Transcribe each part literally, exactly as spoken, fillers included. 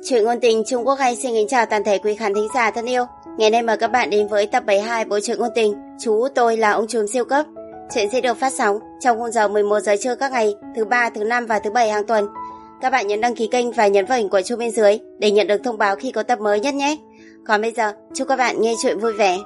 Chuyện ngôn tình Trung Quốc hay xin kính chào toàn thể quý khán thính giả thân yêu. Ngày nay mời các bạn đến với tập bảy mươi hai bộ truyện ngôn tình Chú Tôi Là Ông Trùm Siêu Cấp. Chuyện sẽ được phát sóng trong khung giờ mười một giờ trưa các ngày thứ ba, thứ năm và thứ bảy hàng tuần. Các bạn nhấn đăng ký kênh và nhấn vào hình quả chuông bên dưới để nhận được thông báo khi có tập mới nhất nhé. Còn bây giờ, chúc các bạn nghe chuyện vui vẻ.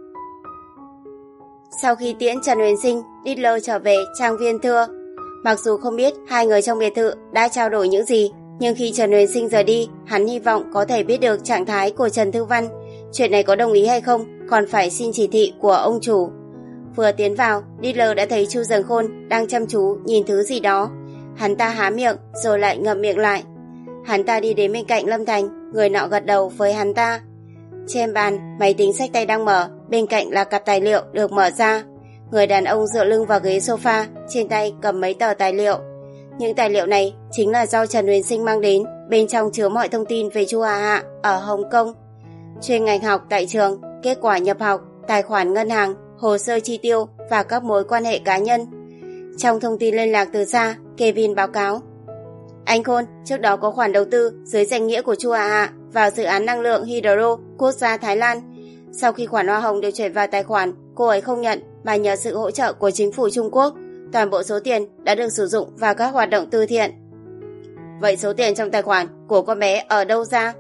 Sau khi tiễn Trần Huyền Sinh, Hitler trở về trang viên thưa. Mặc dù không biết hai người trong biệt thự đã trao đổi những gì, nhưng khi Trần Huyền Sinh rời đi, hắn hy vọng có thể biết được trạng thái của Trần Thư Văn. Chuyện này có đồng ý hay không, còn phải xin chỉ thị của ông chủ. Vừa tiến vào, Hitler đã thấy Chu Dần Khôn đang chăm chú nhìn thứ gì đó. Hắn ta há miệng rồi lại ngậm miệng lại. Hắn ta đi đến bên cạnh Lâm Thành, người nọ gật đầu với hắn ta. Trên bàn, máy tính xách tay đang mở, bên cạnh là cặp tài liệu được mở ra. Người đàn ông dựa lưng vào ghế sofa, trên tay cầm mấy tờ tài liệu. Những tài liệu này chính là do Trần Huyền Sinh mang đến, bên trong chứa mọi thông tin về Chu Hạ Hạ ở Hồng Kông. Chuyên ngành học tại trường, kết quả nhập học, tài khoản ngân hàng, hồ sơ chi tiêu và các mối quan hệ cá nhân. Trong thông tin liên lạc từ xa, Kevin báo cáo. Anh Khôn, trước đó có khoản đầu tư dưới danh nghĩa của Chu Hạ Hạ vào dự án năng lượng hydro quốc gia Thái Lan. Sau khi khoản hoa hồng được chuyển vào tài khoản, cô ấy không nhận mà nhờ sự hỗ trợ của chính phủ Trung Quốc. Toàn bộ số tiền đã được sử dụng vào các hoạt động từ thiện. Vậy số tiền trong tài khoản của con bé ở đâu ra?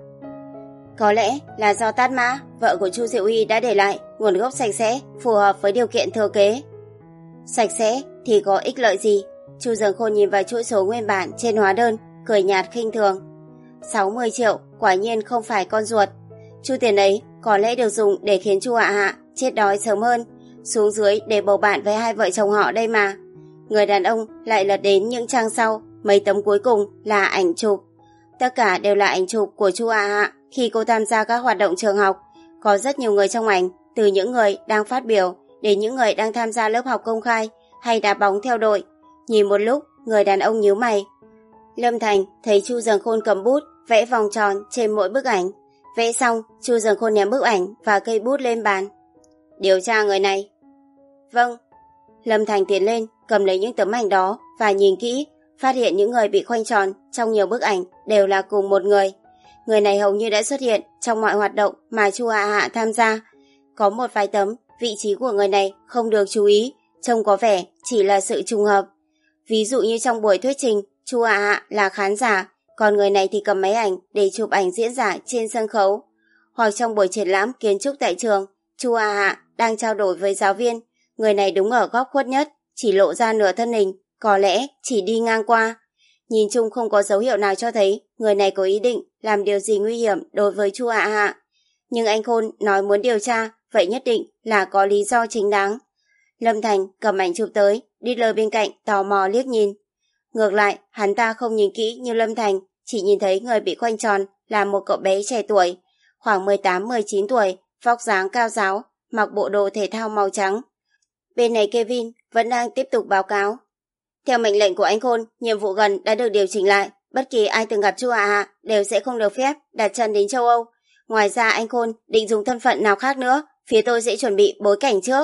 Có lẽ là do Tát Mã, vợ của Chu Diệu Huy đã để lại, nguồn gốc sạch sẽ, phù hợp với điều kiện thừa kế. Sạch sẽ thì có ích lợi gì? Chu Dần Khôn nhìn vào chuỗi số nguyên bản trên hóa đơn, cười nhạt khinh thường. sáu mươi triệu, quả nhiên không phải con ruột. Chu tiền ấy có lẽ được dùng để khiến Chu Hạ Hạ chết đói sớm hơn, xuống dưới để bầu bạn với hai vợ chồng họ đây mà. Người đàn ông lại lật đến những trang sau, mấy tấm cuối cùng là ảnh chụp. Tất cả đều là ảnh chụp của Chu Hạ Hạ khi cô tham gia các hoạt động trường học. Có rất nhiều người trong ảnh, từ những người đang phát biểu đến những người đang tham gia lớp học công khai hay đá bóng theo đội. Nhìn một lúc, người đàn ông nhíu mày. Lâm Thành thấy Chu Dần Khôn cầm bút, vẽ vòng tròn trên mỗi bức ảnh. Vẽ xong, Chu Dần Khôn ném bức ảnh và cây bút lên bàn. Điều tra người này. Vâng. Lâm Thành tiến lên, cầm lấy những tấm ảnh đó và nhìn kỹ, phát hiện những người bị khoanh tròn trong nhiều bức ảnh đều là cùng một người. Người này hầu như đã xuất hiện trong mọi hoạt động mà Chu Hạ Hạ tham gia. Có một vài tấm, vị trí của người này không được chú ý, trông có vẻ chỉ là sự trùng hợp. Ví dụ như trong buổi thuyết trình, Chu Hạ Hạ là khán giả, còn người này thì cầm máy ảnh để chụp ảnh diễn giả trên sân khấu. Hoặc trong buổi triển lãm kiến trúc tại trường, Chu Hạ Hạ đang trao đổi với giáo viên, người này đứng ở góc khuất nhất, chỉ lộ ra nửa thân hình, có lẽ chỉ đi ngang qua. Nhìn chung không có dấu hiệu nào cho thấy người này có ý định làm điều gì nguy hiểm đối với Chu Hạ Hạ. Nhưng anh Khôn nói muốn điều tra, vậy nhất định là có lý do chính đáng. Lâm Thành cầm ảnh chụp tới, Hitler bên cạnh tò mò liếc nhìn. Ngược lại, hắn ta không nhìn kỹ như Lâm Thành, chỉ nhìn thấy người bị khoanh tròn là một cậu bé trẻ tuổi, khoảng mười tám mười chín tuổi, vóc dáng cao ráo, mặc bộ đồ thể thao màu trắng. Bên này Kevin vẫn đang tiếp tục báo cáo. Theo mệnh lệnh của anh Khôn, nhiệm vụ gần đã được điều chỉnh lại, bất kỳ ai từng gặp Chu Hạ Hạ đều sẽ không được phép đặt chân đến châu Âu. Ngoài ra anh Khôn định dùng thân phận nào khác nữa, phía tôi sẽ chuẩn bị bối cảnh trước.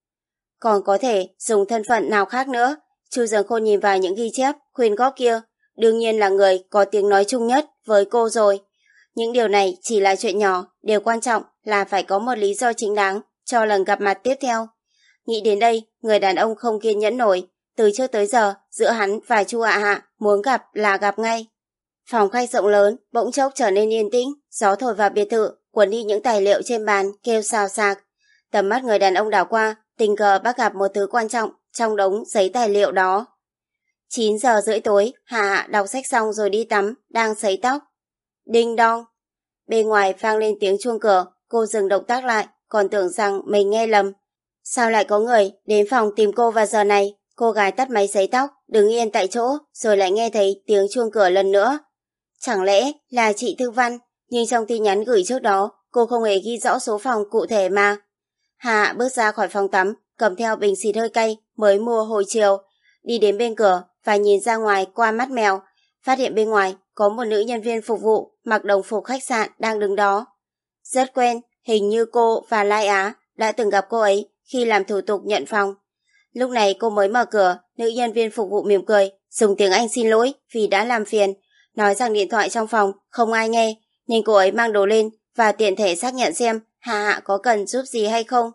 Còn có thể dùng thân phận nào khác nữa? Chu Dần Khôn nhìn vào những ghi chép, khuyên góp kia, đương nhiên là người có tiếng nói chung nhất với cô rồi. Những điều này chỉ là chuyện nhỏ, điều quan trọng là phải có một lý do chính đáng cho lần gặp mặt tiếp theo. Nghĩ đến đây, người đàn ông không kiên nhẫn nổi. Từ trước tới giờ, giữa hắn và Chu Hạ Hạ muốn gặp là gặp ngay. Phòng khách rộng lớn bỗng chốc trở nên yên tĩnh, gió thổi vào biệt thự, cuốn đi những tài liệu trên bàn kêu xào xạc. Tầm mắt người đàn ông đảo qua, tình cờ bắt gặp một thứ quan trọng trong đống giấy tài liệu đó. chín giờ rưỡi tối, Hạ Hạ đọc sách xong rồi đi tắm, đang sấy tóc. Đinh đong. Bên ngoài vang lên tiếng chuông cửa, cô dừng động tác lại, còn tưởng rằng mình nghe lầm. Sao lại có người đến phòng tìm cô vào giờ này? Cô gái tắt máy sấy tóc, đứng yên tại chỗ, rồi lại nghe thấy tiếng chuông cửa lần nữa. Chẳng lẽ là chị Thư Văn, nhưng trong tin nhắn gửi trước đó, cô không hề ghi rõ số phòng cụ thể mà. Hạ bước ra khỏi phòng tắm, cầm theo bình xịt hơi cay mới mua hồi chiều, đi đến bên cửa và nhìn ra ngoài qua mắt mèo, phát hiện bên ngoài có một nữ nhân viên phục vụ mặc đồng phục khách sạn đang đứng đó. Rất quen, hình như cô và Lai Á đã từng gặp cô ấy khi làm thủ tục nhận phòng. Lúc này cô mới mở cửa, nữ nhân viên phục vụ mỉm cười, dùng tiếng Anh xin lỗi vì đã làm phiền, nói rằng điện thoại trong phòng không ai nghe, nên cô ấy mang đồ lên và tiện thể xác nhận xem Hà Hạ có cần giúp gì hay không.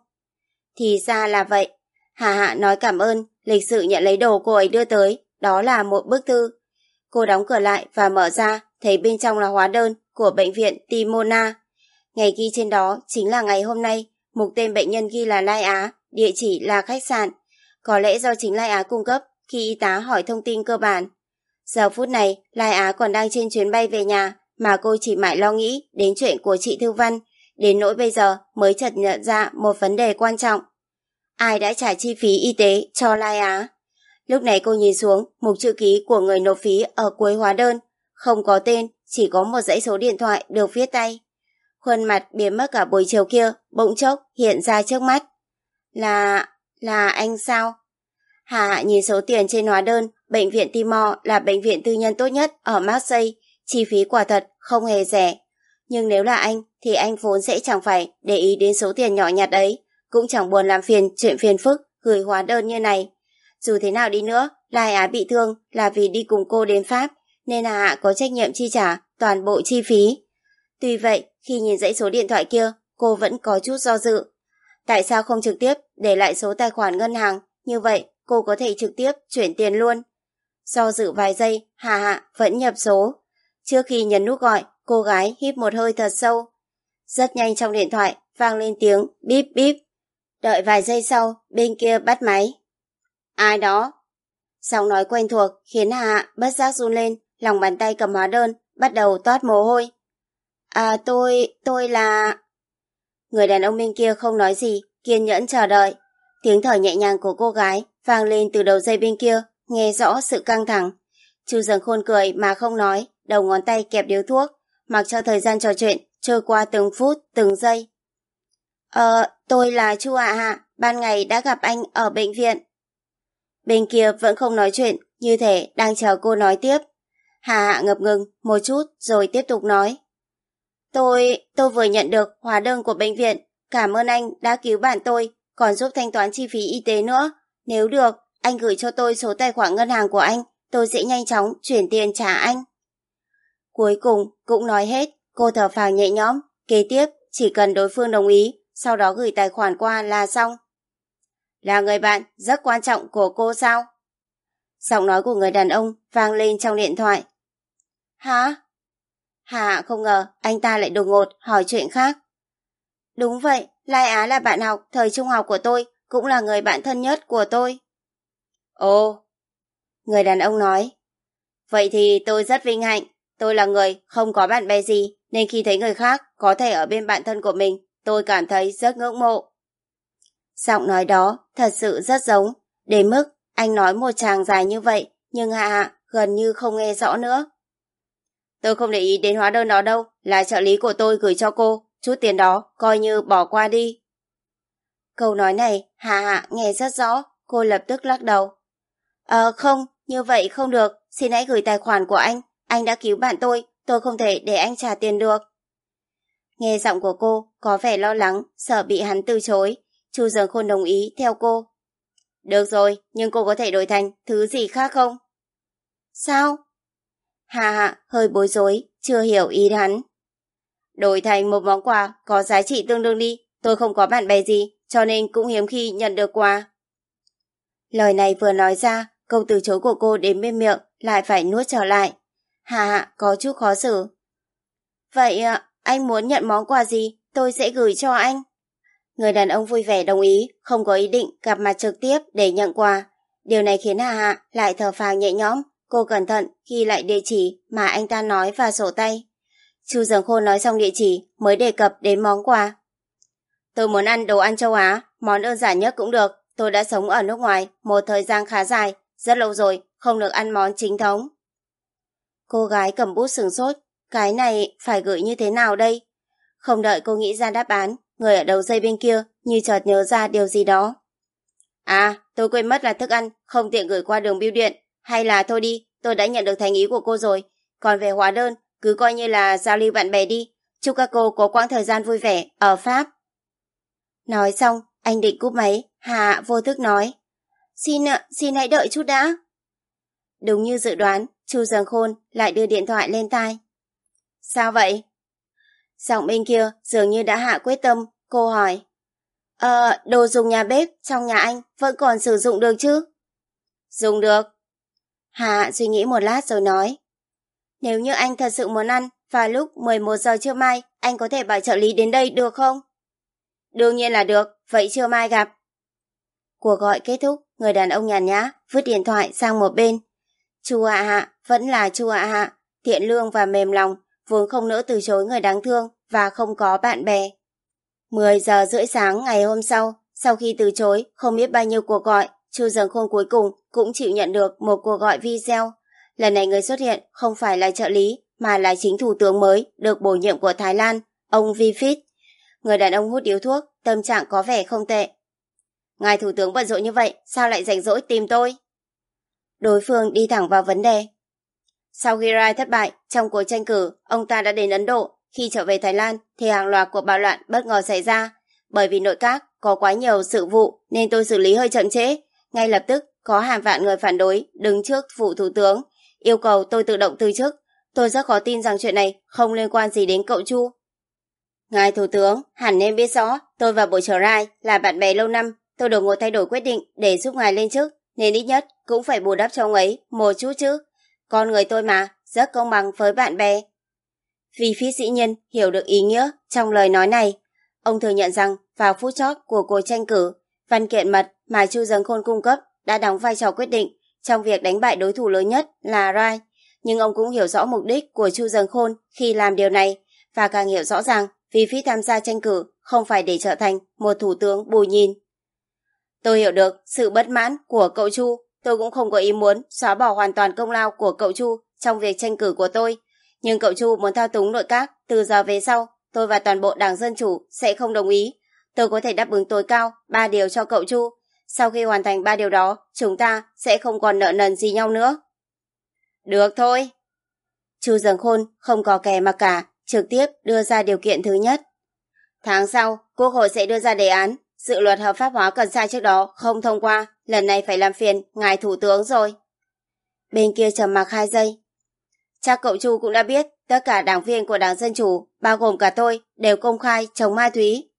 Thì ra là vậy. Hà Hạ nói cảm ơn, lịch sự nhận lấy đồ cô ấy đưa tới, đó là một bức thư. Cô đóng cửa lại và mở ra, thấy bên trong là hóa đơn của bệnh viện Timona. Ngày ghi trên đó chính là ngày hôm nay, mục tên bệnh nhân ghi là Lai Á, địa chỉ là khách sạn. Có lẽ do chính Lai Á cung cấp khi y tá hỏi thông tin cơ bản. Giờ phút này, Lai Á còn đang trên chuyến bay về nhà, mà cô chỉ mãi lo nghĩ đến chuyện của chị Thư Văn, đến nỗi bây giờ mới chợt nhận ra một vấn đề quan trọng. Ai đã trả chi phí y tế cho Lai Á? Lúc này cô nhìn xuống mục chữ ký của người nộp phí ở cuối hóa đơn, không có tên, chỉ có một dãy số điện thoại được viết tay. Khuôn mặt biến mất cả buổi chiều kia bỗng chốc hiện ra trước mắt. Là... là anh sao? Hà Hạ nhìn số tiền trên hóa đơn. Bệnh viện Timor là bệnh viện tư nhân tốt nhất ở Marseille, chi phí quả thật không hề rẻ. Nhưng nếu là anh thì anh vốn sẽ chẳng phải để ý đến số tiền nhỏ nhặt ấy, cũng chẳng buồn làm phiền chuyện phiền phức gửi hóa đơn như này. Dù thế nào đi nữa, Lai Á bị thương là vì đi cùng cô đến Pháp, nên Hà Hạ có trách nhiệm chi trả toàn bộ chi phí. Tuy vậy, khi nhìn dãy số điện thoại kia, cô vẫn có chút do dự. Tại sao không trực tiếp để lại số tài khoản ngân hàng, như vậy cô có thể trực tiếp chuyển tiền luôn. Do dự vài giây, Hà Hạ vẫn nhập số. Trước khi nhấn nút gọi, cô gái hít một hơi thật sâu. Rất nhanh trong điện thoại vang lên tiếng bíp bíp. Đợi vài giây sau, bên kia bắt máy. Ai đó? Giọng nói quen thuộc khiến Hà Hạ bất giác run lên, lòng bàn tay cầm hóa đơn bắt đầu toát mồ hôi. À tôi, tôi là... Người đàn ông bên kia không nói gì, kiên nhẫn chờ đợi. Tiếng thở nhẹ nhàng của cô gái vang lên từ đầu dây bên kia, nghe rõ sự căng thẳng. Chu Dần Khôn cười mà không nói, đầu ngón tay kẹp điếu thuốc, mặc cho thời gian trò chuyện trôi qua từng phút, từng giây. Ờ, tôi là Chu Hạ Hạ, ban ngày đã gặp anh ở bệnh viện. Bên kia vẫn không nói chuyện, như thể đang chờ cô nói tiếp. Hà Hạ ngập ngừng một chút rồi tiếp tục nói. Tôi, tôi vừa nhận được hóa đơn của bệnh viện, cảm ơn anh đã cứu bạn tôi, còn giúp thanh toán chi phí y tế nữa. Nếu được, anh gửi cho tôi số tài khoản ngân hàng của anh, tôi sẽ nhanh chóng chuyển tiền trả anh. Cuối cùng cũng nói hết, cô thở phào nhẹ nhõm, kế tiếp chỉ cần đối phương đồng ý, sau đó gửi tài khoản qua là xong. Là người bạn rất quan trọng của cô sao? Giọng nói của người đàn ông vang lên trong điện thoại. Hả? Hà không ngờ anh ta lại đột ngột hỏi chuyện khác. Đúng vậy, Lai Á là bạn học thời trung học của tôi, cũng là người bạn thân nhất của tôi. Ồ, người đàn ông nói. Vậy thì tôi rất vinh hạnh, tôi là người không có bạn bè gì, nên khi thấy người khác có thể ở bên bạn thân của mình, tôi cảm thấy rất ngưỡng mộ. Giọng nói đó thật sự rất giống, đến mức anh nói một tràng dài như vậy, nhưng Hạ Hạ gần như không nghe rõ nữa. Tôi không để ý đến hóa đơn đó đâu, là trợ lý của tôi gửi cho cô, chút tiền đó coi như bỏ qua đi. Câu nói này Hạ Hạ nghe rất rõ, cô lập tức lắc đầu. Ờ không, như vậy không được, xin hãy gửi tài khoản của anh, anh đã cứu bạn tôi, tôi không thể để anh trả tiền được. Nghe giọng của cô có vẻ lo lắng, sợ bị hắn từ chối, Chu Dần Khôn đồng ý theo cô. Được rồi, nhưng cô có thể đổi thành thứ gì khác không? Sao? Hà Hạ hơi bối rối, chưa hiểu ý hắn. Đổi thành một món quà có giá trị tương đương đi, tôi không có bạn bè gì, cho nên cũng hiếm khi nhận được quà. Lời này vừa nói ra, câu từ chối của cô đến bên miệng lại phải nuốt trở lại. Hà Hạ có chút khó xử. Vậy anh muốn nhận món quà gì, tôi sẽ gửi cho anh. Người đàn ông vui vẻ đồng ý, không có ý định gặp mặt trực tiếp để nhận quà. Điều này khiến Hà Hạ lại thở phào nhẹ nhõm, cô cẩn thận ghi lại địa chỉ mà anh ta nói vào sổ tay. Chu Dần Khôn nói xong địa chỉ mới đề cập đến món quà. Tôi muốn ăn đồ ăn châu Á, món đơn giản nhất cũng được. Tôi đã sống ở nước ngoài một thời gian khá dài, rất lâu rồi, không được ăn món chính thống. Cô gái cầm bút sửng sốt, cái này phải gửi như thế nào đây? Không đợi cô nghĩ ra đáp án, người ở đầu dây bên kia như chợt nhớ ra điều gì đó. À, tôi quên mất là thức ăn không tiện gửi qua đường bưu điện, hay là thôi đi, tôi đã nhận được thành ý của cô rồi. Còn về hóa đơn, cứ coi như là giao lưu bạn bè đi. Chúc các cô có quãng thời gian vui vẻ ở Pháp. Nói xong, anh định cúp máy, Hà vô thức nói. Xin, xin hãy đợi chút đã. Đúng như dự đoán, Chu Dần Khôn lại đưa điện thoại lên tai. Sao vậy? Giọng bên kia dường như đã hạ quyết tâm, cô hỏi. Ờ, đồ dùng nhà bếp trong nhà anh vẫn còn sử dụng được chứ? Dùng được. Hạ suy nghĩ một lát rồi nói. Nếu như anh thật sự muốn ăn, vào lúc mười một giờ trưa mai, anh có thể bảo trợ lý đến đây được không? Đương nhiên là được, vậy trưa mai gặp. Cuộc gọi kết thúc, người đàn ông nhàn nhã vứt điện thoại sang một bên. Chu Hạ Hạ vẫn là Chu Hạ Hạ, thiện lương và mềm lòng, vốn không nỡ từ chối người đáng thương và không có bạn bè. mười giờ rưỡi sáng ngày hôm sau, sau khi từ chối không biết bao nhiêu cuộc gọi, Chu Dần Khôn cuối cùng cũng chịu nhận được một cuộc gọi video. Lần này người xuất hiện không phải là trợ lý, mà là chính thủ tướng mới được bổ nhiệm của Thái Lan, ông Vifit. Người đàn ông hút điếu thuốc, tâm trạng có vẻ không tệ. Ngài thủ tướng bận rộn như vậy, sao lại rảnh rỗi tìm tôi? Đối phương đi thẳng vào vấn đề. Sau khi Rai thất bại trong cuộc tranh cử, ông ta đã đến Ấn Độ. Khi trở về Thái Lan thì hàng loạt cuộc bạo loạn bất ngờ xảy ra. Bởi vì nội các có quá nhiều sự vụ nên tôi xử lý hơi chậm trễ. Ngay lập tức có hàng vạn người phản đối đứng trước phủ thủ tướng, yêu cầu tôi tự động từ chức. Tôi rất khó tin rằng chuyện này không liên quan gì đến cậu Chu. Ngài thủ tướng hẳn nên biết rõ tôi và bộ trưởng Rai là bạn bè lâu năm. Tôi đột ngột thay đổi quyết định để giúp ngài lên chức, nên ít nhất cũng phải bù đắp cho ông ấy một chút chứ. Con người tôi mà, rất công bằng với bạn bè. Vì Phi dĩ nhiên hiểu được ý nghĩa trong lời nói này. Ông thừa nhận rằng vào phút chót của cuộc tranh cử, văn kiện mật mà Chu Dần Khôn cung cấp đã đóng vai trò quyết định trong việc đánh bại đối thủ lớn nhất là Rai. Nhưng ông cũng hiểu rõ mục đích của Chu Dần Khôn khi làm điều này, và càng hiểu rõ rằng Vì Phi tham gia tranh cử không phải để trở thành một thủ tướng bù nhìn. Tôi hiểu được sự bất mãn của cậu Chu. Tôi cũng không có ý muốn xóa bỏ hoàn toàn công lao của cậu Chu trong việc tranh cử của tôi. Nhưng cậu Chu muốn thao túng nội các từ giờ về sau, tôi và toàn bộ Đảng Dân Chủ sẽ không đồng ý. Tôi có thể đáp ứng tối cao ba điều cho cậu Chu. Sau khi hoàn thành ba điều đó, chúng ta sẽ không còn nợ nần gì nhau nữa. Được thôi. Chu Dần Khôn không có kè mà cả, trực tiếp đưa ra điều kiện thứ nhất. Tháng sau, Quốc hội sẽ đưa ra đề án. Dự luật hợp pháp hóa cần sa trước đó không thông qua, lần này phải làm phiền ngài thủ tướng rồi. Bên kia trầm mặc hai giây. Chắc cậu Chu cũng đã biết, tất cả đảng viên của Đảng Dân Chủ, bao gồm cả tôi, đều công khai chống ma túy.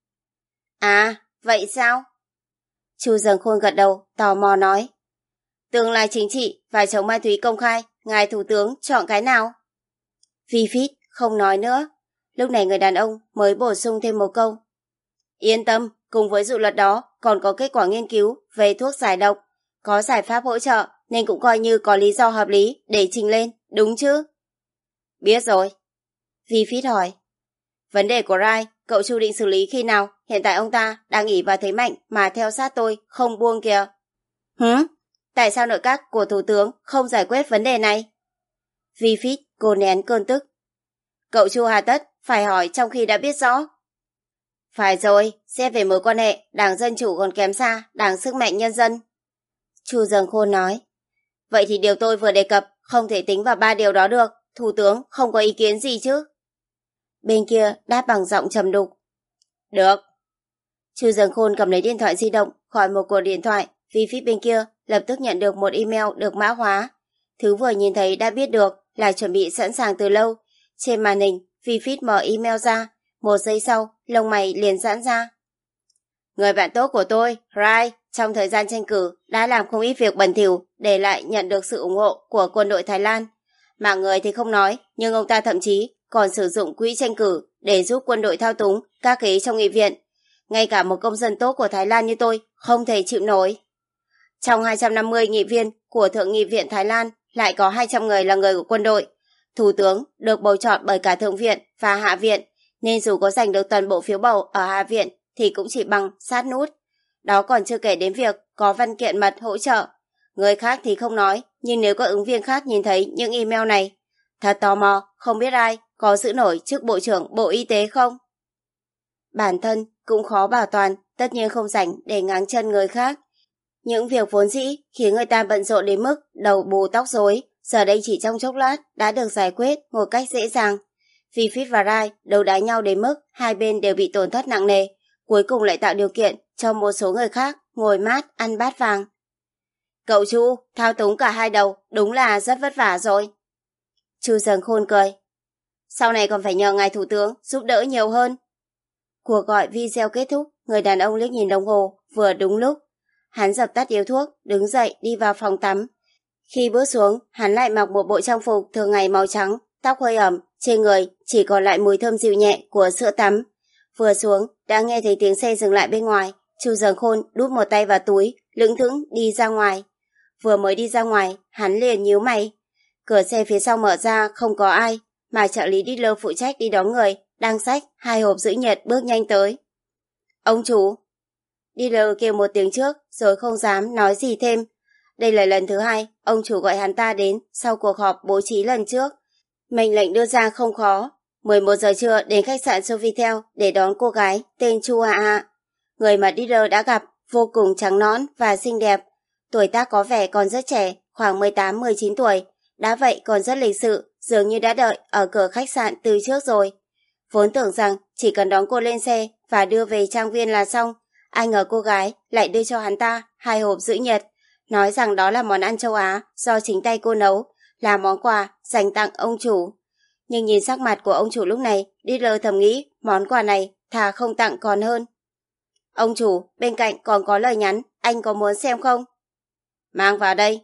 À, vậy sao? Chu Dần Khôn gật đầu, tò mò nói. Tương lai chính trị và chống ma túy công khai, ngài thủ tướng chọn cái nào? Vi Phít không nói nữa. Lúc này người đàn ông mới bổ sung thêm một câu. Yên tâm, cùng với dự luật đó còn có kết quả nghiên cứu về thuốc giải độc, có giải pháp hỗ trợ nên cũng coi như có lý do hợp lý để trình lên, đúng chứ? Biết rồi. Vi Phít hỏi. Vấn đề của Rai, cậu Chu định xử lý khi nào? Hiện tại ông ta đang ỷ vào thế mạnh mà theo sát tôi, không buông kìa. Hứ? Tại sao nội các của thủ tướng không giải quyết vấn đề này? Vi Phít cố nén cơn tức. Cậu Chu hà tất phải hỏi trong khi đã biết rõ. Phải rồi, xét về mối quan hệ, Đảng Dân Chủ còn kém xa Đảng Sức Mạnh Nhân dân. Chu Dần Khôn nói. Vậy thì điều tôi vừa đề cập không thể tính vào ba điều đó được, thủ tướng không có ý kiến gì chứ? Bên kia đáp bằng giọng trầm đục. Được. Chu Dần Khôn cầm lấy điện thoại di động khỏi một cuộc điện thoại, vì phía bên kia lập tức nhận được một email được mã hóa. Thứ vừa nhìn thấy đã biết được là chuẩn bị sẵn sàng từ lâu. Trên màn hình, Vifit mở email ra, một giây sau, lông mày liền giãn ra. Người bạn tốt của tôi, Rai, trong thời gian tranh cử đã làm không ít việc bẩn thỉu để lại nhận được sự ủng hộ của quân đội Thái Lan. Mạng người thì không nói, nhưng ông ta thậm chí còn sử dụng quỹ tranh cử để giúp quân đội thao túng các ghế trong nghị viện. Ngay cả một công dân tốt của Thái Lan như tôi không thể chịu nổi. Trong hai trăm năm mươi nghị viên của Thượng nghị viện Thái Lan lại có hai trăm người là người của quân đội. Thủ tướng được bầu chọn bởi cả Thượng viện và Hạ viện, nên dù có giành được toàn bộ phiếu bầu ở Hạ viện thì cũng chỉ bằng sát nút. Đó còn chưa kể đến việc có văn kiện mật hỗ trợ. Người khác thì không nói, nhưng nếu các ứng viên khác nhìn thấy những email này, thật tò mò, không biết ai có giữ nổi chức Bộ trưởng Bộ Y tế không? Bản thân cũng khó bảo toàn, tất nhiên không rảnh để ngáng chân người khác. Những việc vốn dĩ khiến người ta bận rộn đến mức đầu bù tóc rối, giờ đây chỉ trong chốc lát đã được giải quyết một cách dễ dàng. Vifit và Rai đấu đá nhau đến mức hai bên đều bị tổn thất nặng nề, cuối cùng lại tạo điều kiện cho một số người khác ngồi mát ăn bát vàng. Cậu Chu thao túng cả hai đầu đúng là rất vất vả rồi. Chu Dần Khôn cười. sau này còn phải nhờ ngài thủ tướng giúp đỡ nhiều hơn. Cuộc gọi video kết thúc, người đàn ông liếc nhìn đồng hồ, vừa đúng lúc. Hắn dập tắt điếu thuốc, đứng dậy đi vào phòng tắm. Khi bước xuống, hắn lại mặc một bộ trang phục thường ngày màu trắng, tóc hơi ẩm, trên người chỉ còn lại mùi thơm dịu nhẹ của sữa tắm. Vừa xuống, đã nghe thấy tiếng xe dừng lại bên ngoài. Chu Dần Khôn đút một tay vào túi, lững thững đi ra ngoài. Vừa mới đi ra ngoài, hắn liền nhíu mày. Cửa xe phía sau mở ra, không có ai, mà trợ lý dealer phụ trách đi đón người, đang xách hai hộp giữ nhiệt bước nhanh tới. Ông chủ. Dealer kêu một tiếng trước, rồi không dám nói gì thêm. Đây là lần thứ hai, ông chủ gọi hắn ta đến sau cuộc họp bố trí lần trước. Mệnh lệnh đưa ra không khó. mười một giờ trưa đến khách sạn Sofitel để đón cô gái tên Chu Hạ Hạ. Người mà dealer đã gặp vô cùng trắng nõn và xinh đẹp. Tuổi tác có vẻ còn rất trẻ, khoảng mười tám mười chín tuổi. Đã vậy còn rất lịch sự, dường như đã đợi ở cửa khách sạn từ trước rồi. Vốn tưởng rằng chỉ cần đón cô lên xe và đưa về trang viên là xong. Ai ngờ cô gái lại đưa cho hắn ta hai hộp giữ nhiệt, nói rằng đó là món ăn châu Á do chính tay cô nấu, là món quà dành tặng ông chủ. Nhưng nhìn sắc mặt của ông chủ lúc này, dealer thầm nghĩ món quà này thà không tặng còn hơn. Ông chủ, bên cạnh còn có lời nhắn, anh có muốn xem không? Mang vào đây.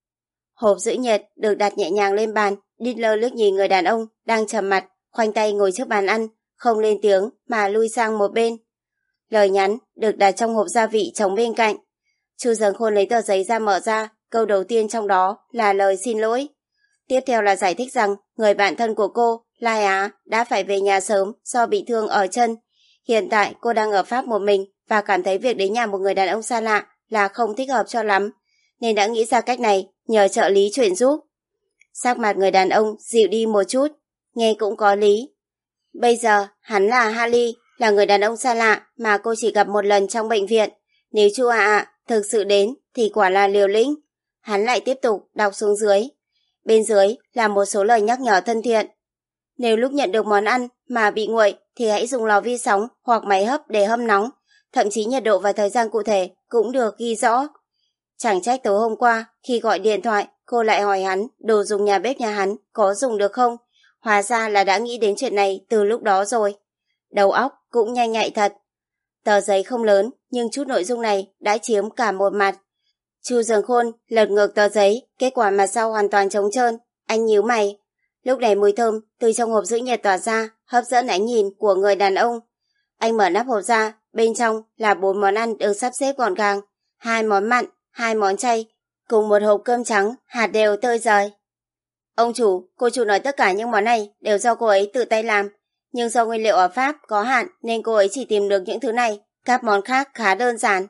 Hộp giữ nhiệt được đặt nhẹ nhàng lên bàn, dealer liếc nhìn người đàn ông đang trầm mặt, khoanh tay ngồi trước bàn ăn, không lên tiếng mà lui sang một bên. Lời nhắn được đặt trong hộp gia vị trống bên cạnh. Chu Dần Khôn lấy tờ giấy ra mở ra, câu đầu tiên trong đó là lời xin lỗi. Tiếp theo là giải thích rằng người bạn thân của cô, Lai Á, đã phải về nhà sớm do bị thương ở chân. Hiện tại cô đang ở Pháp một mình và cảm thấy việc đến nhà một người đàn ông xa lạ là không thích hợp cho lắm, nên đã nghĩ ra cách này nhờ trợ lý chuyển giúp. Sắc mặt người đàn ông dịu đi một chút, nghe cũng có lý. Bây giờ hắn là Harley, là người đàn ông xa lạ mà cô chỉ gặp một lần trong bệnh viện. Nếu Chu Hạ Hạ thực sự đến thì quả là liều lĩnh. Hắn lại tiếp tục đọc xuống dưới. Bên dưới là một số lời nhắc nhở thân thiện. Nếu lúc nhận được món ăn mà bị nguội thì hãy dùng lò vi sóng hoặc máy hấp để hâm nóng. Thậm chí nhiệt độ và thời gian cụ thể cũng được ghi rõ. Chẳng trách tối hôm qua khi gọi điện thoại cô lại hỏi hắn đồ dùng nhà bếp nhà hắn có dùng được không. Hóa ra là đã nghĩ đến chuyện này từ lúc đó rồi. Đầu óc cũng nhanh nhạy thật. Tờ giấy không lớn nhưng chút nội dung này đã chiếm cả một mặt. Chu Dần Khôn lật ngược tờ giấy, kết quả mặt sau hoàn toàn trống trơn. Anh nhíu mày. Lúc này mùi thơm từ trong hộp giữ nhiệt tỏa ra, hấp dẫn ánh nhìn của người đàn ông. Anh mở nắp hộp ra, bên trong là bốn món ăn được sắp xếp gọn gàng, hai món mặn, hai món chay, cùng một hộp cơm trắng, hạt đều tơi rời. Ông chủ, cô chủ nói tất cả những món này đều do cô ấy tự tay làm, nhưng do nguyên liệu ở Pháp có hạn nên cô ấy chỉ tìm được những thứ này, các món khác khá đơn giản.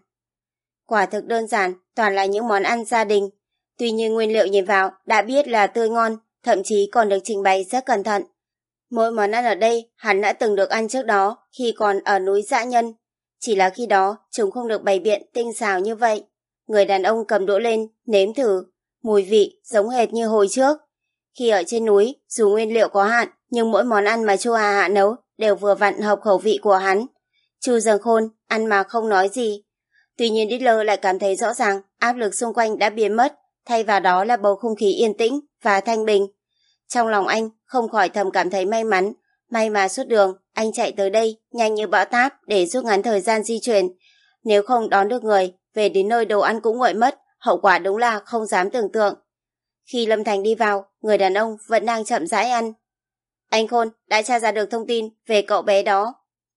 Quả thực đơn giản, toàn là những món ăn gia đình. Tuy nhiên nguyên liệu nhìn vào đã biết là tươi ngon, thậm chí còn được trình bày rất cẩn thận. Mỗi món ăn ở đây hắn đã từng được ăn trước đó khi còn ở núi Dã Nhân. Chỉ là khi đó chúng không được bày biện tinh xảo như vậy. Người đàn ông cầm đũa lên, nếm thử. Mùi vị giống hệt như hồi trước. Khi ở trên núi, dù nguyên liệu có hạn, nhưng mỗi món ăn mà Chu Hà Hạ nấu đều vừa vặn hợp khẩu vị của hắn. Chu Dần Khôn ăn mà không nói gì. Tuy nhiên Hitler lại cảm thấy rõ ràng áp lực xung quanh đã biến mất, thay vào đó là bầu không khí yên tĩnh và thanh bình. Trong lòng anh không khỏi thầm cảm thấy may mắn, may mà suốt đường anh chạy tới đây nhanh như bão táp để rút ngắn thời gian di chuyển. Nếu không đón được người, về đến nơi đồ ăn cũng nguội mất, hậu quả đúng là không dám tưởng tượng. Khi Lâm Thành đi vào, người đàn ông vẫn đang chậm rãi ăn. Anh Khôn đã tra ra được thông tin về cậu bé đó.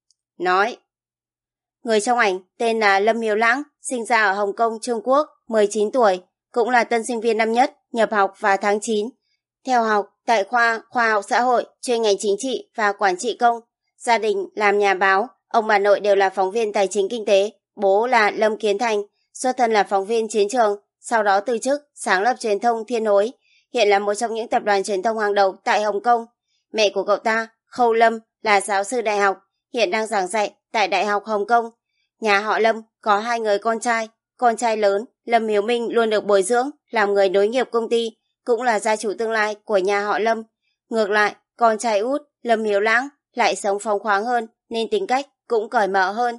Nói. Người trong ảnh tên là Lâm Hiếu Lãng, sinh ra ở Hồng Kông, Trung Quốc, mười chín tuổi, cũng là tân sinh viên năm nhất, nhập học vào tháng chín. Theo học tại khoa Khoa học xã hội, chuyên ngành chính trị và quản trị công. Gia đình làm nhà báo, ông bà nội đều là phóng viên tài chính kinh tế. Bố là Lâm Kiến Thành, xuất thân là phóng viên chiến trường, sau đó từ chức sáng lập truyền thông Thiên Hối, hiện là một trong những tập đoàn truyền thông hàng đầu tại Hồng Kông. Mẹ của cậu ta, Khâu Lâm, là giáo sư đại học, hiện đang giảng dạy tại Đại học Hồng Kông. Nhà họ Lâm có hai người con trai, con trai lớn Lâm Hiếu Minh luôn được bồi dưỡng làm người nối nghiệp công ty, cũng là gia chủ tương lai của nhà họ Lâm. Ngược lại, con trai út Lâm Hiếu Lãng lại sống phóng khoáng hơn nên tính cách cũng cởi mở hơn.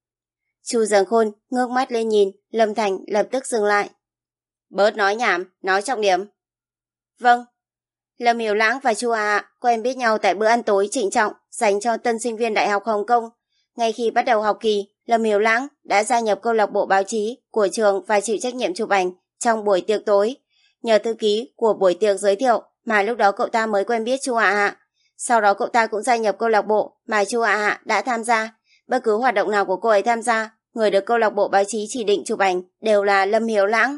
Chu Dần Khôn ngước mắt lên nhìn, Lâm Thành lập tức dừng lại. Bớt nói nhảm, nói trọng điểm. Vâng. Lâm Hiểu Lãng và Chu Hạ Hạ quen biết nhau tại bữa ăn tối trịnh trọng dành cho tân sinh viên Đại học Hồng Kông. Ngay khi bắt đầu học kỳ, Lâm Hiểu Lãng đã gia nhập câu lạc bộ báo chí của trường và chịu trách nhiệm chụp ảnh trong buổi tiệc tối. Nhờ thư ký của buổi tiệc giới thiệu mà lúc đó cậu ta mới quen biết Chu Hạ Hạ. Sau đó cậu ta cũng gia nhập câu lạc bộ mà Chu Hạ Hạ đã tham gia. Bất cứ hoạt động nào của cô ấy tham gia, người được câu lạc bộ báo chí chỉ định chụp ảnh đều là Lâm Hiểu Lãng.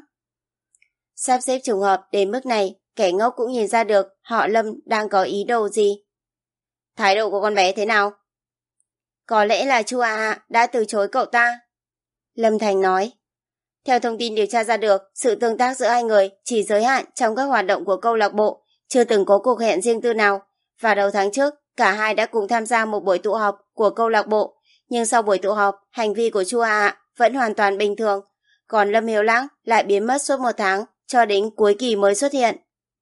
Sắp xếp trùng hợp đến mức này, kẻ ngốc cũng nhìn ra được họ Lâm đang có ý đồ gì. Thái độ của con bé thế nào? Có lẽ là Chu Hạ Hạ đã từ chối cậu ta. Lâm Thành nói. Theo thông tin điều tra ra được, sự tương tác giữa hai người chỉ giới hạn trong các hoạt động của câu lạc bộ, chưa từng có cuộc hẹn riêng tư nào. Và đầu tháng trước, cả hai đã cùng tham gia một buổi tụ họp của câu lạc bộ. Nhưng sau buổi tụ họp, hành vi của Chu Hạ Hạ vẫn hoàn toàn bình thường. Còn Lâm Hiểu Lãng lại biến mất suốt một tháng, cho đến cuối kỳ mới xuất hiện.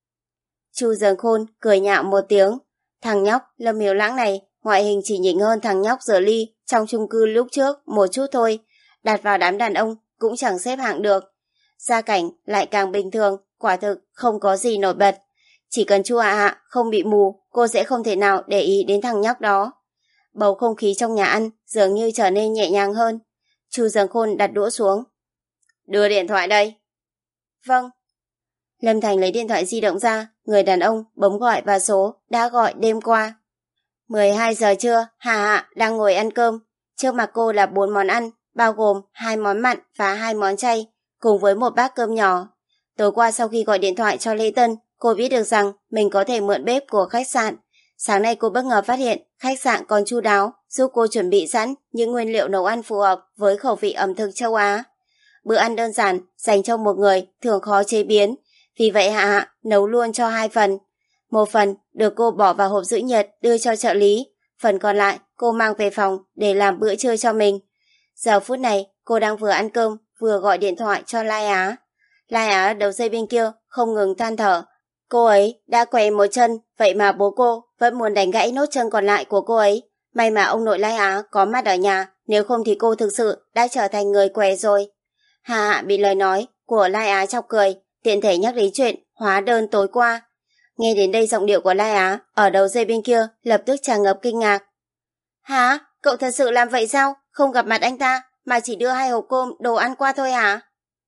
Chu Dần Khôn cười nhạo một tiếng. Thằng nhóc Lâm Hiểu Lãng này, ngoại hình chỉ nhỉnh hơn thằng nhóc Dở Ly trong chung cư lúc trước một chút thôi. Đặt vào đám đàn ông cũng chẳng xếp hạng được. Gia cảnh lại càng bình thường, quả thực không có gì nổi bật. Chỉ cần Chu Hạ Hạ không bị mù, cô sẽ không thể nào để ý đến thằng nhóc đó. Bầu không khí trong nhà ăn dường như trở nên nhẹ nhàng hơn. Chu Dần Khôn đặt đũa xuống. Đưa điện thoại đây. Vâng. Lâm Thành lấy điện thoại di động ra, người đàn ông bấm gọi vào số đã gọi đêm qua. mười hai giờ trưa, Hạ Hạ đang ngồi ăn cơm. Trước mặt cô là bốn món ăn, bao gồm hai món mặn và hai món chay, cùng với một bát cơm nhỏ. Tối qua sau khi gọi điện thoại cho Lê Tân, cô biết được rằng mình có thể mượn bếp của khách sạn. Sáng nay cô bất ngờ phát hiện khách sạn còn chu đáo, giúp cô chuẩn bị sẵn những nguyên liệu nấu ăn phù hợp với khẩu vị ẩm thực châu Á. Bữa ăn đơn giản, dành cho một người thường khó chế biến, vì vậy Hạ Hạ nấu luôn cho hai phần. Một phần được cô bỏ vào hộp giữ nhiệt đưa cho trợ lý, phần còn lại cô mang về phòng để làm bữa trưa cho mình. Giờ phút này cô đang vừa ăn cơm vừa gọi điện thoại cho Lai Á. Lai Á đầu dây bên kia không ngừng than thở. Cô ấy đã què một chân, vậy mà bố cô vẫn muốn đánh gãy nốt chân còn lại của cô ấy. May mà ông nội Lai Á có mặt ở nhà, nếu không thì cô thực sự đã trở thành người què rồi. Hạ Hạ bị lời nói của Lai Á chọc cười, tiện thể nhắc đến chuyện hóa đơn tối qua. Nghe đến đây giọng điệu của Lai Á ở đầu dây bên kia lập tức tràn ngập kinh ngạc. Hả? Cậu thật sự làm vậy sao? Không gặp mặt anh ta mà chỉ đưa hai hộp cơm đồ ăn qua thôi hả?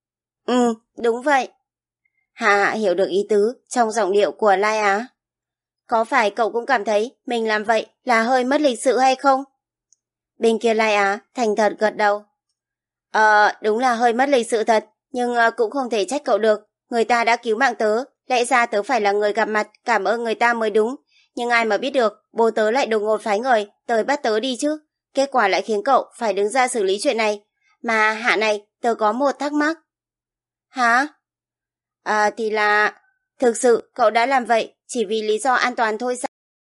Ừ, đúng vậy. Hạ Hạ hiểu được ý tứ trong giọng điệu của Lai Á. Có phải cậu cũng cảm thấy mình làm vậy là hơi mất lịch sự hay không? Bên kia Lai Á thành thật gật đầu. Ờ, đúng là hơi mất lịch sự thật, nhưng cũng không thể trách cậu được. Người ta đã cứu mạng tớ, lẽ ra tớ phải là người gặp mặt cảm ơn người ta mới đúng. Nhưng ai mà biết được, bố tớ lại đột ngột phái người tới bắt tớ đi chứ. Kết quả lại khiến cậu phải đứng ra xử lý chuyện này. Mà Hạ này, tớ có một thắc mắc. Hả? À thì là... Thực sự cậu đã làm vậy chỉ vì lý do an toàn thôi sao?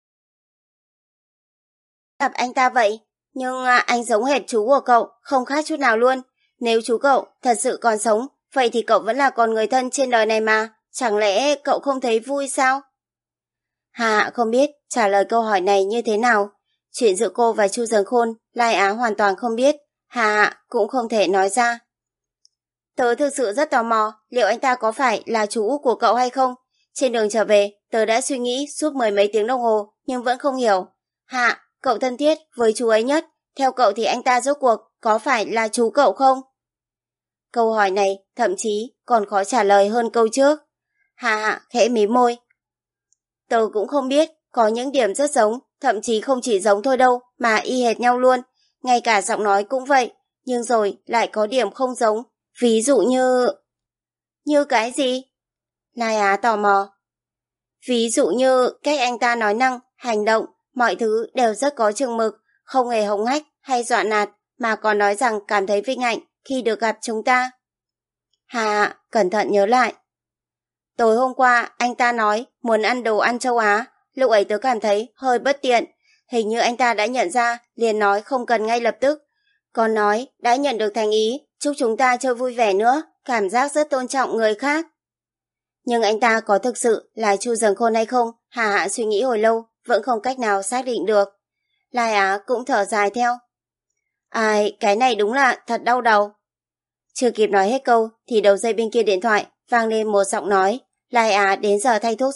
Gặp anh ta vậy, nhưng anh giống hệt chú của cậu, không khác chút nào luôn. Nếu chú cậu thật sự còn sống, vậy thì cậu vẫn là con người thân trên đời này mà. Chẳng lẽ cậu không thấy vui sao? Hạ không biết trả lời câu hỏi này như thế nào. Chuyện giữa cô và Chu Dần Khôn, Lai Á hoàn toàn không biết. Hạ cũng không thể nói ra. Tớ thực sự rất tò mò liệu anh ta có phải là chú út của cậu hay không. Trên đường trở về, tớ đã suy nghĩ suốt mười mấy tiếng đồng hồ nhưng vẫn không hiểu. Hạ, cậu thân thiết với chú ấy nhất, theo cậu thì anh ta rốt cuộc có phải là chú cậu không? Câu hỏi này thậm chí còn khó trả lời hơn câu trước. Hạ Hạ khẽ mím môi. Tớ cũng không biết, có những điểm rất giống, thậm chí không chỉ giống thôi đâu mà y hệt nhau luôn. Ngay cả giọng nói cũng vậy, nhưng rồi lại có điểm không giống. Ví dụ như... Như cái gì? Lai Á tò mò. Ví dụ như cách anh ta nói năng, hành động, mọi thứ đều rất có chừng mực, không hề hống hách hay dọa nạt, mà còn nói rằng cảm thấy vinh hạnh khi được gặp chúng ta. Hà cẩn thận nhớ lại. Tối hôm qua anh ta nói muốn ăn đồ ăn châu Á, lúc ấy tớ cảm thấy hơi bất tiện. Hình như anh ta đã nhận ra, liền nói không cần ngay lập tức. Còn nói đã nhận được thành ý, chúc chúng ta chơi vui vẻ nữa, cảm giác rất tôn trọng người khác. Nhưng anh ta có thực sự là Chu Dần Khôn hay không? Hà Hạ suy nghĩ hồi lâu, vẫn không cách nào xác định được. Lai Á cũng thở dài theo. Ai, cái này đúng là thật đau đầu. Chưa kịp nói hết câu thì đầu dây bên kia điện thoại vang lên một giọng nói. Lai Á đến giờ thay thuốc rồi,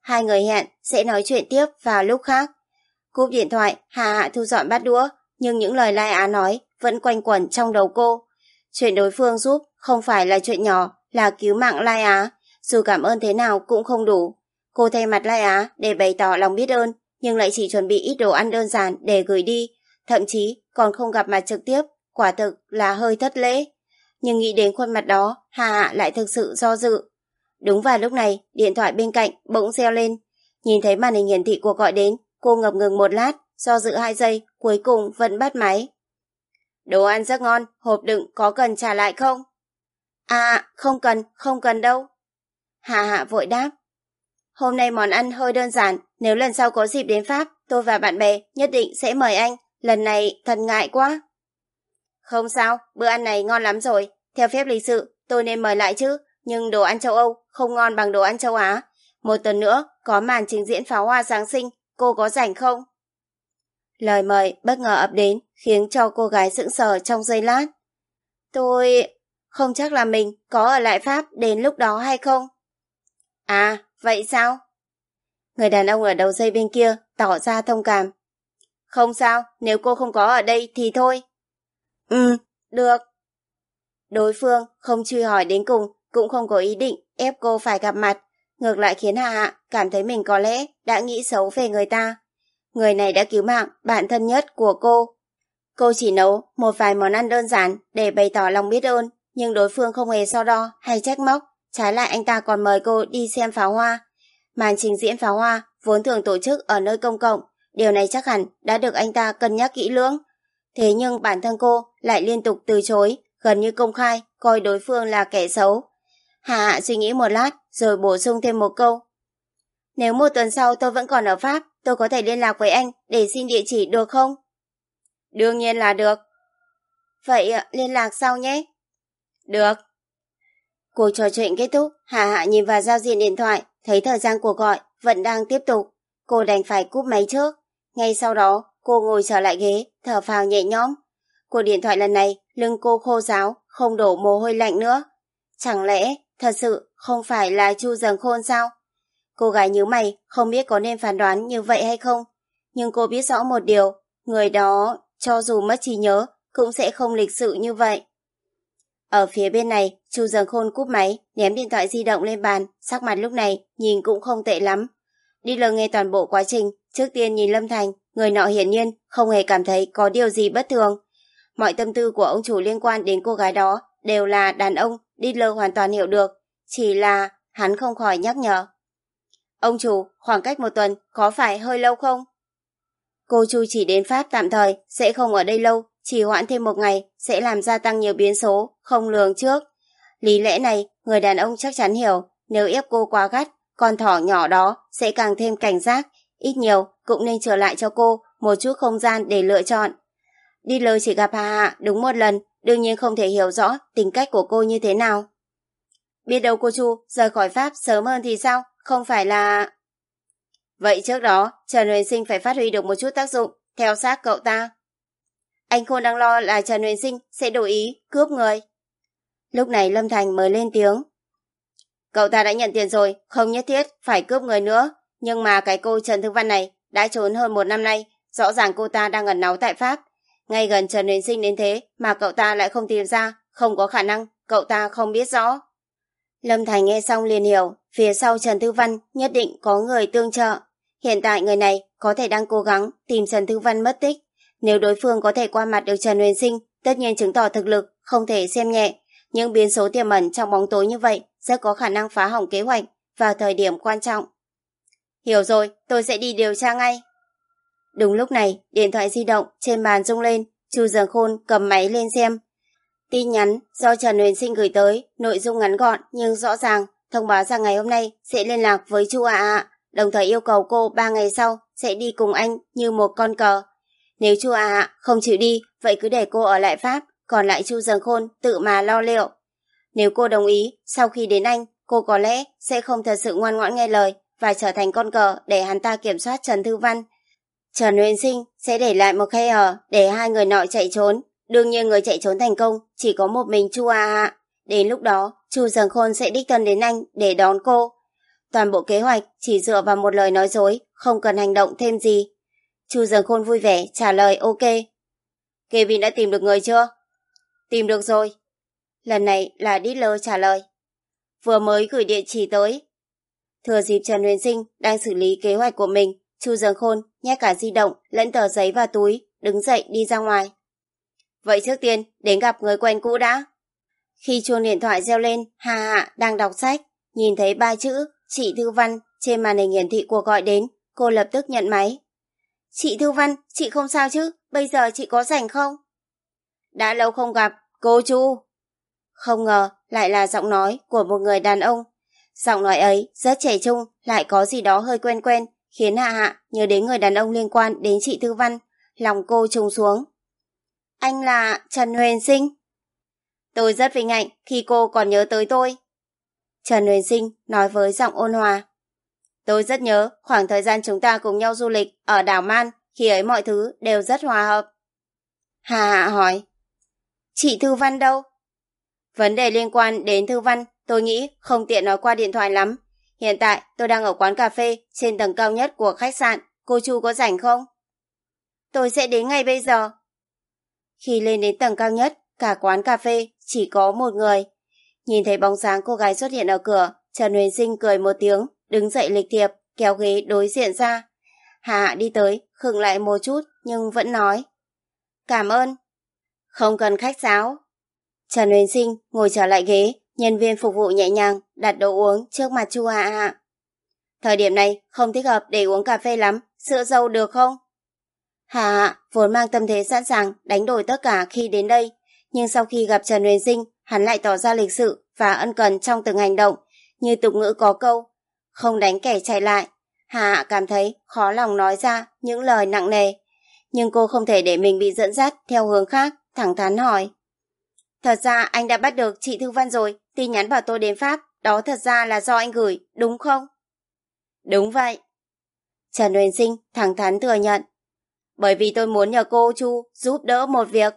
hai người hẹn sẽ nói chuyện tiếp vào lúc khác. Cúp điện thoại, Hạ Hạ thu dọn bát đũa, nhưng những lời Lai Á nói vẫn quanh quẩn trong đầu cô. Chuyện đối phương giúp không phải là chuyện nhỏ, là cứu mạng Lai Á, dù cảm ơn thế nào cũng không đủ. Cô thay mặt Lai Á để bày tỏ lòng biết ơn, nhưng lại chỉ chuẩn bị ít đồ ăn đơn giản để gửi đi, thậm chí còn không gặp mặt trực tiếp, quả thực là hơi thất lễ. Nhưng nghĩ đến khuôn mặt đó, Hạ Hạ lại thực sự do dự. Đúng vào lúc này, điện thoại bên cạnh bỗng reo lên. Nhìn thấy màn hình hiển thị cuộc gọi đến, cô ngập ngừng một lát, do dự hai giây, cuối cùng vẫn bắt máy. Đồ ăn rất ngon, hộp đựng có cần trả lại không? À, không cần, không cần đâu. Hạ Hạ vội đáp. Hôm nay món ăn hơi đơn giản, nếu lần sau có dịp đến Pháp, tôi và bạn bè nhất định sẽ mời anh, lần này thật ngại quá. Không sao, bữa ăn này ngon lắm rồi, theo phép lịch sự tôi nên mời lại chứ, nhưng đồ ăn châu Âu không ngon bằng đồ ăn châu Á. Một tuần nữa có màn trình diễn pháo hoa Giáng sinh, cô có rảnh không? Lời mời bất ngờ ập đến khiến cho cô gái sững sờ trong giây lát. Tôi không chắc là mình có ở lại Pháp đến lúc đó hay không. À, vậy sao? Người đàn ông ở đầu dây bên kia tỏ ra thông cảm. Không sao, nếu cô không có ở đây thì thôi. Ừ, được. Đối phương không truy hỏi đến cùng, cũng không có ý định ép cô phải gặp mặt, ngược lại khiến Hạ Hạ cảm thấy mình có lẽ đã nghĩ xấu về người ta. Người này đã cứu mạng bạn thân nhất của cô. Cô chỉ nấu một vài món ăn đơn giản để bày tỏ lòng biết ơn, nhưng đối phương không hề so đo hay trách móc, trái lại anh ta còn mời cô đi xem pháo hoa. Màn trình diễn pháo hoa vốn thường tổ chức ở nơi công cộng, điều này chắc hẳn đã được anh ta cân nhắc kỹ lưỡng. Thế nhưng bản thân cô lại liên tục từ chối, gần như công khai coi đối phương là kẻ xấu. Hạ Hạ suy nghĩ một lát rồi bổ sung thêm một câu. Nếu một tuần sau tôi vẫn còn ở Pháp, tôi có thể liên lạc với anh để xin địa chỉ được không? Đương nhiên là được. Vậy liên lạc sau nhé. Được. Cuộc trò chuyện kết thúc, Hạ Hạ nhìn vào giao diện điện thoại, thấy thời gian cuộc gọi vẫn đang tiếp tục. Cô đành phải cúp máy trước. Ngay sau đó, cô ngồi trở lại ghế, thở phào nhẹ nhõm. Cuộc điện thoại lần này, lưng cô khô ráo, không đổ mồ hôi lạnh nữa. Chẳng lẽ thật sự không phải là Chu Dần Khôn sao? Cô gái nhíu mày, không biết có nên phán đoán như vậy hay không. Nhưng cô biết rõ một điều, người đó, cho dù mất trí nhớ, cũng sẽ không lịch sự như vậy. Ở phía bên này, Chu Dần Khôn cúp máy, ném điện thoại di động lên bàn, sắc mặt lúc này nhìn cũng không tệ lắm. Đi lờ nghe toàn bộ quá trình, trước tiên nhìn Lâm Thành, người nọ hiển nhiên không hề cảm thấy có điều gì bất thường. Mọi tâm tư của ông chủ liên quan đến cô gái đó đều là đàn ông, đi lờ hoàn toàn hiểu được, chỉ là hắn không khỏi nhắc nhở. Ông chủ, khoảng cách một tuần có phải hơi lâu không? Cô Chu chỉ đến Pháp tạm thời, sẽ không ở đây lâu, chỉ hoãn thêm một ngày sẽ làm gia tăng nhiều biến số, không lường trước. Lý lẽ này, người đàn ông chắc chắn hiểu, nếu ép cô quá gắt, con thỏ nhỏ đó sẽ càng thêm cảnh giác, ít nhiều cũng nên trở lại cho cô một chút không gian để lựa chọn. Đi lờ chỉ gặp Hạ Hạ đúng một lần, đương nhiên không thể hiểu rõ tính cách của cô như thế nào. Biết đâu cô Chu rời khỏi Pháp sớm hơn thì sao, không phải là... Vậy trước đó, Trần Huyền Sinh phải phát huy được một chút tác dụng, theo sát cậu ta. Anh Khôn đang lo là Trần Huyền Sinh sẽ đổi ý, cướp người. Lúc này Lâm Thành mới lên tiếng. Cậu ta đã nhận tiền rồi, không nhất thiết phải cướp người nữa. Nhưng mà cái cô Trần Thư Văn này đã trốn hơn một năm nay, rõ ràng cô ta đang ẩn náu tại Pháp. Ngay gần Trần Huyền Sinh đến thế mà cậu ta lại không tìm ra, không có khả năng, cậu ta không biết rõ. Lâm Thành nghe xong liền hiểu, phía sau Trần Thư Văn nhất định có người tương trợ. Hiện tại người này có thể đang cố gắng tìm Trần Thư Văn mất tích. Nếu đối phương có thể qua mặt được Trần Huyền Sinh, tất nhiên chứng tỏ thực lực không thể xem nhẹ. Nhưng biến số tiềm ẩn trong bóng tối như vậy rất có khả năng phá hỏng kế hoạch vào thời điểm quan trọng. Hiểu rồi, tôi sẽ đi điều tra ngay. Đúng lúc này, điện thoại di động trên bàn rung lên, Chu Dần Khôn cầm máy lên xem. Tin nhắn do Trần Huyền Sinh gửi tới, nội dung ngắn gọn nhưng rõ ràng, thông báo rằng ngày hôm nay sẽ liên lạc với Chu A A, đồng thời yêu cầu cô ba ngày sau sẽ đi cùng anh như một con cờ. Nếu Chu A A không chịu đi, vậy cứ để cô ở lại Pháp, còn lại Chu Dần Khôn tự mà lo liệu. Nếu cô đồng ý, sau khi đến Anh, cô có lẽ sẽ không thật sự ngoan ngoãn nghe lời và trở thành con cờ để hắn ta kiểm soát Trần Thư Văn. Trần Huyền Sinh sẽ để lại một khe hở để hai người nọ chạy trốn. Đương nhiên người chạy trốn thành công chỉ có một mình Chu A A. Đến lúc đó, Chu Dần Khôn sẽ đích thân đến Anh để đón cô. toàn bộ kế hoạch chỉ dựa vào một lời nói dối, không cần hành động thêm gì. Chu Dương Khôn vui vẻ trả lời ok. Kevin đã tìm được người chưa? Tìm được rồi. Lần này là Diddler trả lời. Vừa mới gửi địa chỉ tới. Thừa dịp Trần Huyền Sinh đang xử lý kế hoạch của mình, Chu Dương Khôn nhét cả di động lẫn tờ giấy vào túi, đứng dậy đi ra ngoài. Vậy trước tiên đến gặp người quen cũ đã. Khi chuông điện thoại reo lên, Hà Hạ đang đọc sách, nhìn thấy ba chữ chị Thư Văn trên màn hình hiển thị cuộc gọi đến, cô lập tức nhận máy. Chị Thư Văn, chị không sao chứ? Bây giờ chị có rảnh không? Đã lâu không gặp, cô Chu. Không ngờ lại là giọng nói của một người đàn ông. Giọng nói ấy rất trẻ trung, lại có gì đó hơi quen quen, khiến Hạ Hạ nhớ đến người đàn ông liên quan đến chị Thư Văn. Lòng cô trùng xuống. Anh là Trần Huyền Sinh. Tôi rất vinh hạnh khi cô còn nhớ tới tôi. Trần Huyền Sinh nói với giọng ôn hòa. Tôi rất nhớ khoảng thời gian chúng ta cùng nhau du lịch ở đảo Man, khi ấy mọi thứ đều rất hòa hợp. Hà Hạ hỏi. Chị Thư Văn đâu? Vấn đề liên quan đến Thư Văn tôi nghĩ không tiện nói qua điện thoại lắm. Hiện tại tôi đang ở quán cà phê trên tầng cao nhất của khách sạn. Cô Chu có rảnh không? Tôi sẽ đến ngay bây giờ. Khi lên đến tầng cao nhất, cả quán cà phê chỉ có một người. Nhìn thấy bóng dáng cô gái xuất hiện ở cửa, Trần Huyền Sinh cười một tiếng, đứng dậy lịch thiệp, kéo ghế đối diện ra. Hà Hạ đi tới, khựng lại một chút nhưng vẫn nói. Cảm ơn. Không cần khách sáo. Trần Huyền Sinh ngồi trở lại ghế, nhân viên phục vụ nhẹ nhàng đặt đồ uống trước mặt Chu Hạ Hạ. Thời điểm này không thích hợp để uống cà phê lắm, sữa dâu được không? Hà Hạ vốn mang tâm thế sẵn sàng đánh đổi tất cả khi đến đây, nhưng sau khi gặp Trần Huyền Sinh, hắn lại tỏ ra lịch sự và ân cần trong từng hành động, như tục ngữ có câu, không đánh kẻ chạy lại. Hà Hạ cảm thấy khó lòng nói ra những lời nặng nề, nhưng cô không thể để mình bị dẫn dắt theo hướng khác, thẳng thắn hỏi. Thật ra anh đã bắt được chị Thư Văn rồi, tin nhắn bảo tôi đến Pháp, đó thật ra là do anh gửi, đúng không? Đúng vậy. Trần Huyền Sinh thẳng thắn thừa nhận. Bởi vì tôi muốn nhờ cô Chu giúp đỡ một việc.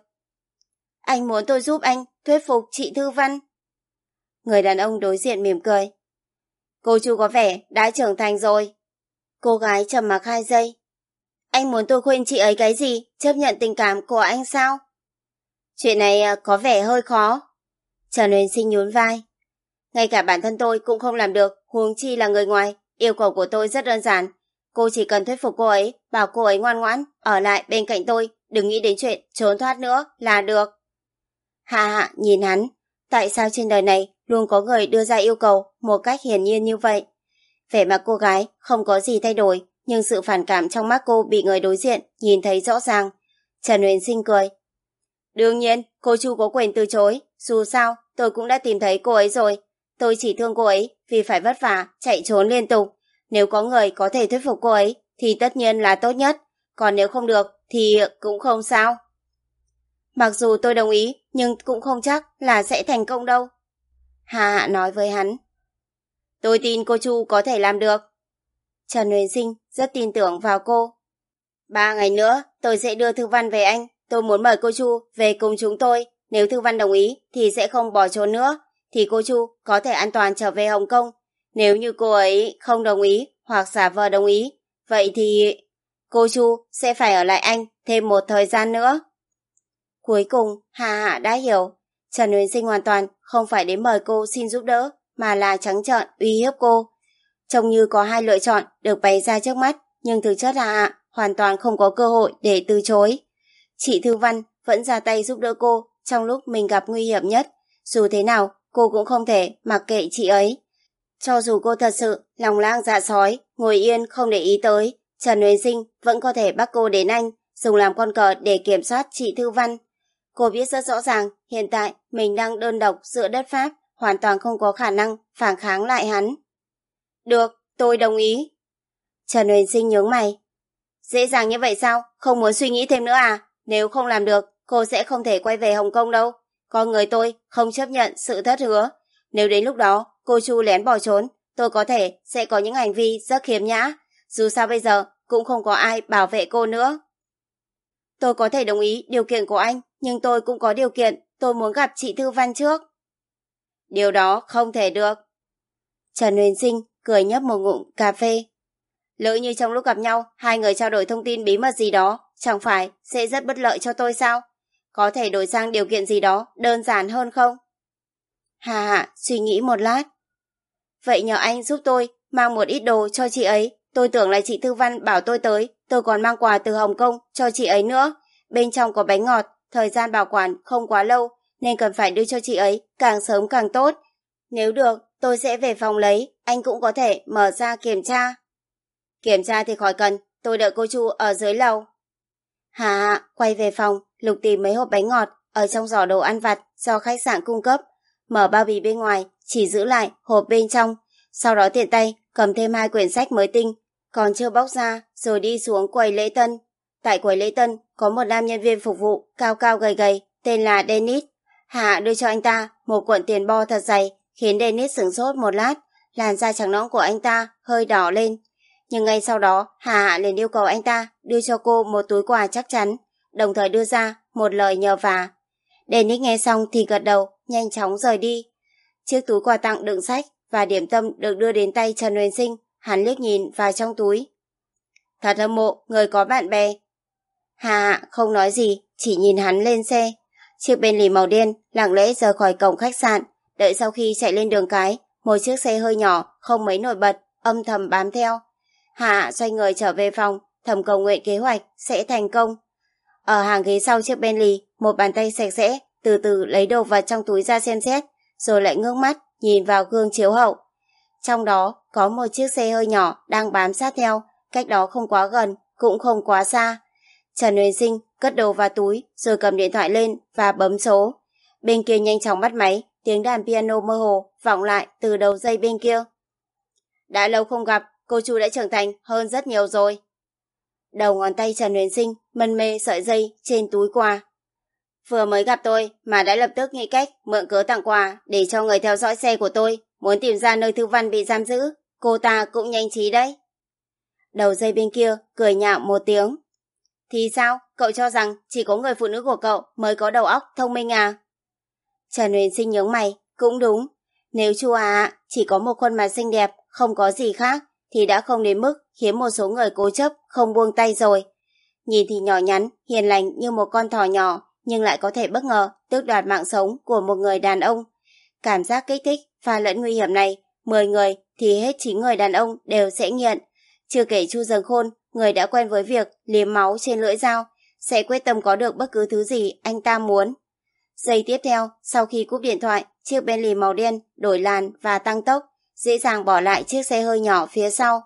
Anh muốn tôi giúp anh thuyết phục chị Thư Văn. Người đàn ông đối diện mỉm cười. Cô Chu có vẻ đã trưởng thành rồi. Cô gái trầm mặc hai giây. Anh muốn tôi khuyên chị ấy cái gì? Chấp nhận tình cảm của anh sao? Chuyện này có vẻ hơi khó. Trần Huyền Sinh nhún vai. Ngay cả bản thân tôi cũng không làm được, huống chi là người ngoài. Yêu cầu của tôi rất đơn giản. Cô chỉ cần thuyết phục cô ấy, bảo cô ấy ngoan ngoãn, ở lại bên cạnh tôi, đừng nghĩ đến chuyện trốn thoát nữa là được. Hạ Hạ nhìn hắn. Tại sao trên đời này luôn có người đưa ra yêu cầu một cách hiển nhiên như vậy? Vẻ mặt cô gái không có gì thay đổi, nhưng sự phản cảm trong mắt cô bị người đối diện nhìn thấy rõ ràng. Trần Huyền Sinh cười. Đương nhiên, cô Chu có quyền từ chối, dù sao tôi cũng đã tìm thấy cô ấy rồi. Tôi chỉ thương cô ấy vì phải vất vả, chạy trốn liên tục. Nếu có người có thể thuyết phục cô ấy thì tất nhiên là tốt nhất, còn nếu không được thì cũng không sao. Mặc dù tôi đồng ý, nhưng cũng không chắc là sẽ thành công đâu. Hà Hạ nói với hắn. Tôi tin cô Chu có thể làm được. Trần Huyền Sinh rất tin tưởng vào cô. Ba ngày nữa tôi sẽ đưa Thư Văn về anh. Tôi muốn mời cô Chu về cùng chúng tôi. Nếu Thư Văn đồng ý thì sẽ không bỏ trốn nữa, thì cô Chu có thể an toàn trở về Hồng Kông. Nếu như cô ấy không đồng ý hoặc giả vờ đồng ý, vậy thì cô Chu sẽ phải ở lại anh thêm một thời gian nữa. Cuối cùng Hà Hạ đã hiểu. Trần Huyền Sinh hoàn toàn không phải đến mời cô xin giúp đỡ, mà là trắng trợn uy hiếp cô. Trông như có hai lựa chọn được bày ra trước mắt, nhưng thực chất Hà Hạ hoàn toàn không có cơ hội để từ chối. Chị Thư Văn vẫn ra tay giúp đỡ cô trong lúc mình gặp nguy hiểm nhất. Dù thế nào, cô cũng không thể mặc kệ chị ấy. Cho dù cô thật sự lòng lang dạ sói, ngồi yên không để ý tới, Trần Huyền Sinh vẫn có thể bắt cô đến anh, dùng làm con cờ để kiểm soát chị Thư Văn. Cô biết rất rõ ràng, hiện tại mình đang đơn độc giữa đất Pháp, hoàn toàn không có khả năng phản kháng lại hắn. Được, tôi đồng ý. Trần Huyền Sinh nhướng mày. Dễ dàng như vậy sao? Không muốn suy nghĩ thêm nữa à? Nếu không làm được, cô sẽ không thể quay về Hồng Kông đâu. Con người tôi không chấp nhận sự thất hứa. Nếu đến lúc đó cô Chu lén bỏ trốn, tôi có thể sẽ có những hành vi rất khiếm nhã. Dù sao bây giờ cũng không có ai bảo vệ cô nữa. Tôi có thể đồng ý điều kiện của anh, nhưng tôi cũng có điều kiện, tôi muốn gặp chị Thư Văn trước. Điều đó không thể được. Trần Huyền Sinh cười nhấp một ngụm cà phê. Lỡ như trong lúc gặp nhau, hai người trao đổi thông tin bí mật gì đó, chẳng phải sẽ rất bất lợi cho tôi sao? Có thể đổi sang điều kiện gì đó đơn giản hơn không? Hà Hạ suy nghĩ một lát. Vậy nhờ anh giúp tôi mang một ít đồ cho chị ấy. Tôi tưởng là chị Thư Văn bảo tôi tới. Tôi còn mang quà từ Hồng Kông cho chị ấy nữa. Bên trong có bánh ngọt, thời gian bảo quản không quá lâu, nên cần phải đưa cho chị ấy càng sớm càng tốt. Nếu được, tôi sẽ về phòng lấy. Anh cũng có thể mở ra kiểm tra. Kiểm tra thì khỏi cần, tôi đợi cô Chu ở dưới lầu. Hà Hạ quay về phòng, lục tìm mấy hộp bánh ngọt ở trong giỏ đồ ăn vặt do khách sạn cung cấp. Mở bao bì bên ngoài, chỉ giữ lại hộp bên trong. Sau đó tiện tay cầm thêm hai quyển sách mới tinh, còn chưa bóc ra, rồi đi xuống quầy lễ tân. Tại quầy lễ tân có một nam nhân viên phục vụ cao cao gầy gầy, tên là Dennis. Hà Hạ đưa cho anh ta một cuộn tiền bo thật dày, khiến Dennis sửng sốt một lát. Làn da trắng nõn của anh ta hơi đỏ lên. Nhưng ngay sau đó, Hà Hạ liền yêu cầu anh ta đưa cho cô một túi quà chắc chắn, đồng thời đưa ra một lời nhờ vả. Dennis nghe xong thì gật đầu, nhanh chóng rời đi. Chiếc túi quà tặng đựng sách và điểm tâm được đưa đến tay Trần Huyền Sinh. Hắn liếc nhìn vào trong túi. Thật hâm mộ người có bạn bè. Hà Hạ không nói gì, chỉ nhìn hắn lên xe. Chiếc Bentley màu đen lặng lẽ rời khỏi cổng khách sạn. Đợi sau khi chạy lên đường cái, một chiếc xe hơi nhỏ không mấy nổi bật âm thầm bám theo. Hà Hạ xoay người trở về phòng, thầm cầu nguyện kế hoạch sẽ thành công. Ở hàng ghế sau chiếc Bentley, một bàn tay sạch sẽ từ từ lấy đồ vật trong túi ra xem xét, rồi lại ngước mắt nhìn vào gương chiếu hậu. Trong đó có một chiếc xe hơi nhỏ đang bám sát theo, cách đó không quá gần, cũng không quá xa. Trần Huyền Sinh cất đồ vào túi rồi cầm điện thoại lên và bấm số. Bên kia nhanh chóng bắt máy, tiếng đàn piano mơ hồ vọng lại từ đầu dây bên kia. Đã lâu không gặp, cô Chu đã trưởng thành hơn rất nhiều rồi. Đầu ngón tay Trần Huyền Sinh mân mê sợi dây trên túi quà. Vừa mới gặp tôi mà đã lập tức nghĩ cách mượn cớ tặng quà để cho người theo dõi xe của tôi, muốn tìm ra nơi Thư Văn bị giam giữ. Cô ta cũng nhanh trí đấy. Đầu dây bên kia cười nhạo một tiếng. Thì sao, cậu cho rằng chỉ có người phụ nữ của cậu mới có đầu óc thông minh à? Trần Huyền Sinh nhướng mày. Cũng đúng, nếu Chu à chỉ có một khuôn mặt xinh đẹp, không có gì khác, thì đã không đến mức khiến một số người cố chấp không buông tay rồi. Nhìn thì nhỏ nhắn, hiền lành như một con thỏ nhỏ, nhưng lại có thể bất ngờ tước đoạt mạng sống của một người đàn ông. Cảm giác kích thích pha lẫn nguy hiểm này, mười người thì hết chín người đàn ông đều sẽ nghiện. Chưa kể Chu Dần Khôn, người đã quen với việc liếm máu trên lưỡi dao, sẽ quyết tâm có được bất cứ thứ gì anh ta muốn. Giây tiếp theo, sau khi cúp điện thoại, chiếc Bentley màu đen đổi làn và tăng tốc, dễ dàng bỏ lại chiếc xe hơi nhỏ phía sau.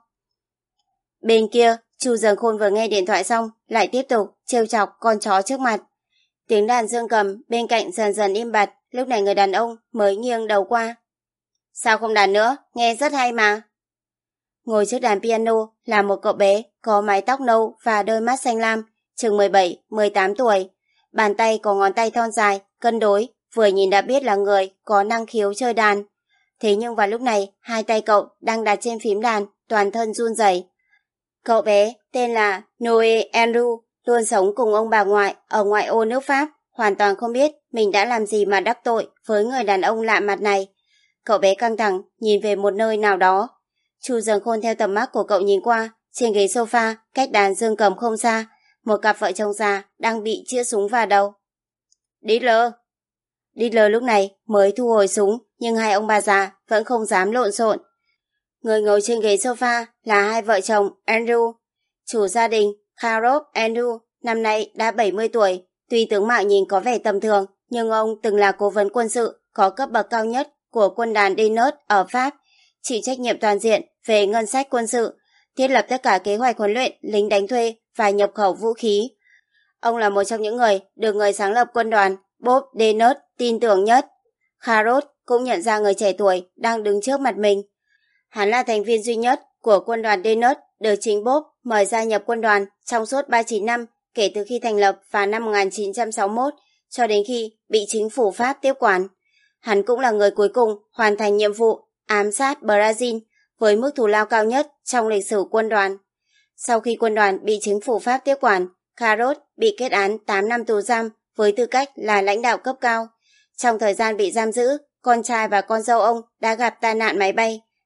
Bên kia, Chu Dần Khôn vừa nghe điện thoại xong, lại tiếp tục trêu chọc con chó trước mặt. Tiếng đàn dương cầm bên cạnh dần dần im bặt, lúc này người đàn ông mới nghiêng đầu qua. Sao không đàn nữa, nghe rất hay mà. Ngồi trước đàn piano là một cậu bé có mái tóc nâu và đôi mắt xanh lam, chừng mười bảy mười tám tuổi. Bàn tay có ngón tay thon dài, cân đối, vừa nhìn đã biết là người có năng khiếu chơi đàn. Thế nhưng vào lúc này, hai tay cậu đang đặt trên phím đàn, toàn thân run rẩy. Cậu bé tên là Noe Andrew, luôn sống cùng ông bà ngoại ở ngoại ô nước Pháp, hoàn toàn không biết mình đã làm gì mà đắc tội với người đàn ông lạ mặt này. Cậu bé căng thẳng nhìn về một nơi nào đó. Chu Dần Khôn theo tầm mắt của cậu nhìn qua, trên ghế sofa cách đàn dương cầm không xa, một cặp vợ chồng già đang bị chĩa súng vào đầu. Diddler. Diddler lúc này mới thu hồi súng, nhưng hai ông bà già vẫn không dám lộn xộn. Người ngồi trên ghế sofa là hai vợ chồng Andrew. Chủ gia đình Harold Andrew năm nay đã bảy mươi tuổi, tuy tướng mạo nhìn có vẻ tầm thường, nhưng ông từng là cố vấn quân sự có cấp bậc cao nhất của quân đoàn Diners ở Pháp, chịu trách nhiệm toàn diện về ngân sách quân sự, thiết lập tất cả kế hoạch huấn luyện lính đánh thuê và nhập khẩu vũ khí. Ông là một trong những người được người sáng lập quân đoàn Bob Diners tin tưởng nhất. Harold cũng nhận ra người trẻ tuổi đang đứng trước mặt mình. Hắn là thành viên duy nhất của quân đoàn Diners được chính Bob mời gia nhập quân đoàn trong suốt ba mươi chín năm kể từ khi thành lập vào năm một nghìn chín trăm sáu mươi mốt cho đến khi bị chính phủ Pháp tiếp quản. Hắn cũng là người cuối cùng hoàn thành nhiệm vụ ám sát Brazil với mức thù lao cao nhất trong lịch sử quân đoàn. Sau khi quân đoàn bị chính phủ Pháp tiếp quản, Harold bị kết án tám năm tù giam với tư cách là lãnh đạo cấp cao. Trong thời gian bị giam giữ, con trai và con dâu ông đã gặp tai nạn máy bay,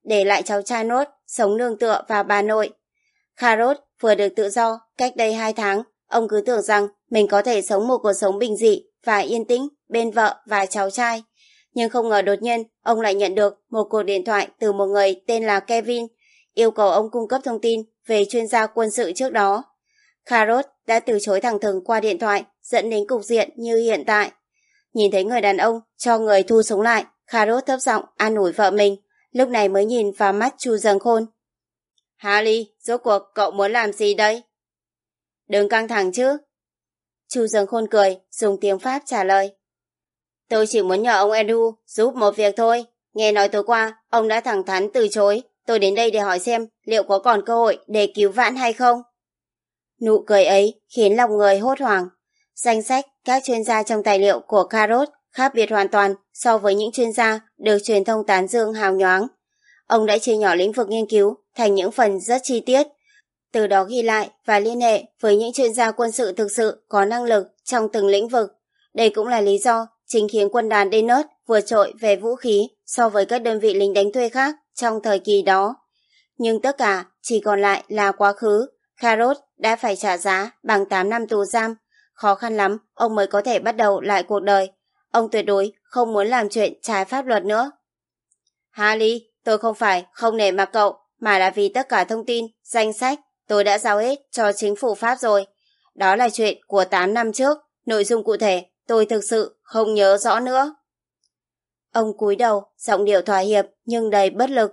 để lại cháu trai nốt sống nương tựa vào bà nội. Carrot vừa được tự do cách đây hai tháng, ông cứ tưởng rằng mình có thể sống một cuộc sống bình dị và yên tĩnh bên vợ và cháu trai. Nhưng không ngờ đột nhiên ông lại nhận được một cuộc điện thoại từ một người tên là Kevin, yêu cầu ông cung cấp thông tin về chuyên gia quân sự trước đó. Carrot đã từ chối thẳng thừng qua điện thoại, dẫn đến cục diện như hiện tại. Nhìn thấy người đàn ông cho người thu súng lại, Carrot thấp giọng an ủi vợ mình, lúc này mới nhìn vào mắt Chu Dâng Khôn. Harley, rốt cuộc cậu muốn làm gì đây? Đừng căng thẳng chứ. Chu Dâng Khôn cười, dùng tiếng Pháp trả lời. Tôi chỉ muốn nhờ ông Andrew giúp một việc thôi. Nghe nói tối qua, ông đã thẳng thắn từ chối. Tôi đến đây để hỏi xem liệu có còn cơ hội để cứu vãn hay không. Nụ cười ấy khiến lòng người hốt hoảng. Danh sách các chuyên gia trong tài liệu của Carrot khác biệt hoàn toàn so với những chuyên gia được truyền thông tán dương hào nhoáng. Ông đã chia nhỏ lĩnh vực nghiên cứu thành những phần rất chi tiết, từ đó ghi lại và liên hệ với những chuyên gia quân sự thực sự có năng lực trong từng lĩnh vực. Đây cũng là lý do chính khiến quân đoàn Dennis vượt trội về vũ khí so với các đơn vị lính đánh thuê khác trong thời kỳ đó. Nhưng tất cả chỉ còn lại là quá khứ. Carrot đã phải trả giá bằng tám năm tù giam. Khó khăn lắm ông mới có thể bắt đầu lại cuộc đời. Ông tuyệt đối không muốn làm chuyện trái pháp luật nữa. Harley, tôi không phải không nể mặt cậu, mà là vì tất cả thông tin, danh sách tôi đã giao hết cho chính phủ Pháp rồi. Đó là chuyện của tám năm trước, nội dung cụ thể tôi thực sự không nhớ rõ nữa. Ông cúi đầu, giọng điệu thỏa hiệp nhưng đầy bất lực.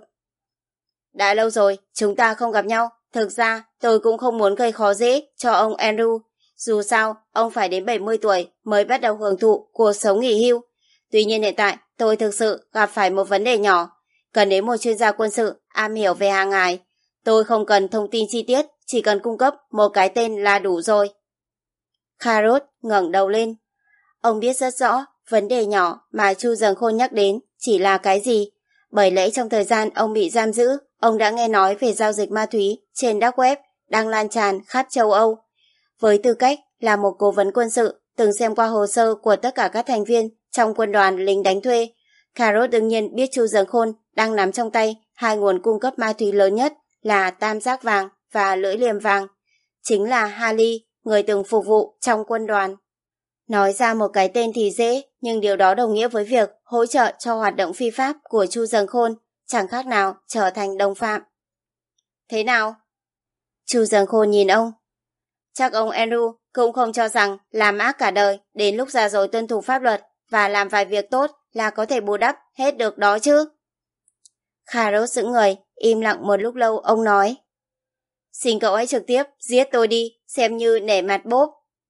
Đã lâu rồi chúng ta không gặp nhau, thực ra tôi cũng không muốn gây khó dễ cho ông Andrew. Dù sao, ông phải đến bảy mươi tuổi mới bắt đầu hưởng thụ cuộc sống nghỉ hưu. Tuy nhiên hiện tại tôi thực sự gặp phải một vấn đề nhỏ, cần đến một chuyên gia quân sự am hiểu về hàng hải. Tôi không cần thông tin chi tiết, chỉ cần cung cấp một cái tên là đủ rồi. Carrot ngẩng đầu lên. Ông biết rất rõ vấn đề nhỏ mà Chu Dâng Khôn nhắc đến chỉ là cái gì. Bởi lẽ trong thời gian ông bị giam giữ, ông đã nghe nói về giao dịch ma túy trên dark web đang lan tràn khắp châu Âu. Với tư cách là một cố vấn quân sự từng xem qua hồ sơ của tất cả các thành viên trong quân đoàn lính đánh thuê, Carrot đương nhiên biết Chu Dâng Khôn đang nắm trong tay hai nguồn cung cấp ma túy lớn nhất là tam giác vàng và lưỡi liềm vàng. Chính là Harley, người từng phục vụ trong quân đoàn. Nói ra một cái tên thì dễ, nhưng điều đó đồng nghĩa với việc hỗ trợ cho hoạt động phi pháp của Chu Dâng Khôn, chẳng khác nào trở thành đồng phạm. Thế nào? Chu Dâng Khôn nhìn ông. Chắc ông Andrew cũng không cho rằng làm ác cả đời, đến lúc già rồi tuân thủ pháp luật và làm vài việc tốt là có thể bù đắp hết được đó chứ. Carrot sững người, im lặng một lúc lâu, ông nói. Xin cậu hãy trực tiếp giết tôi đi, xem như nể mặt bốp.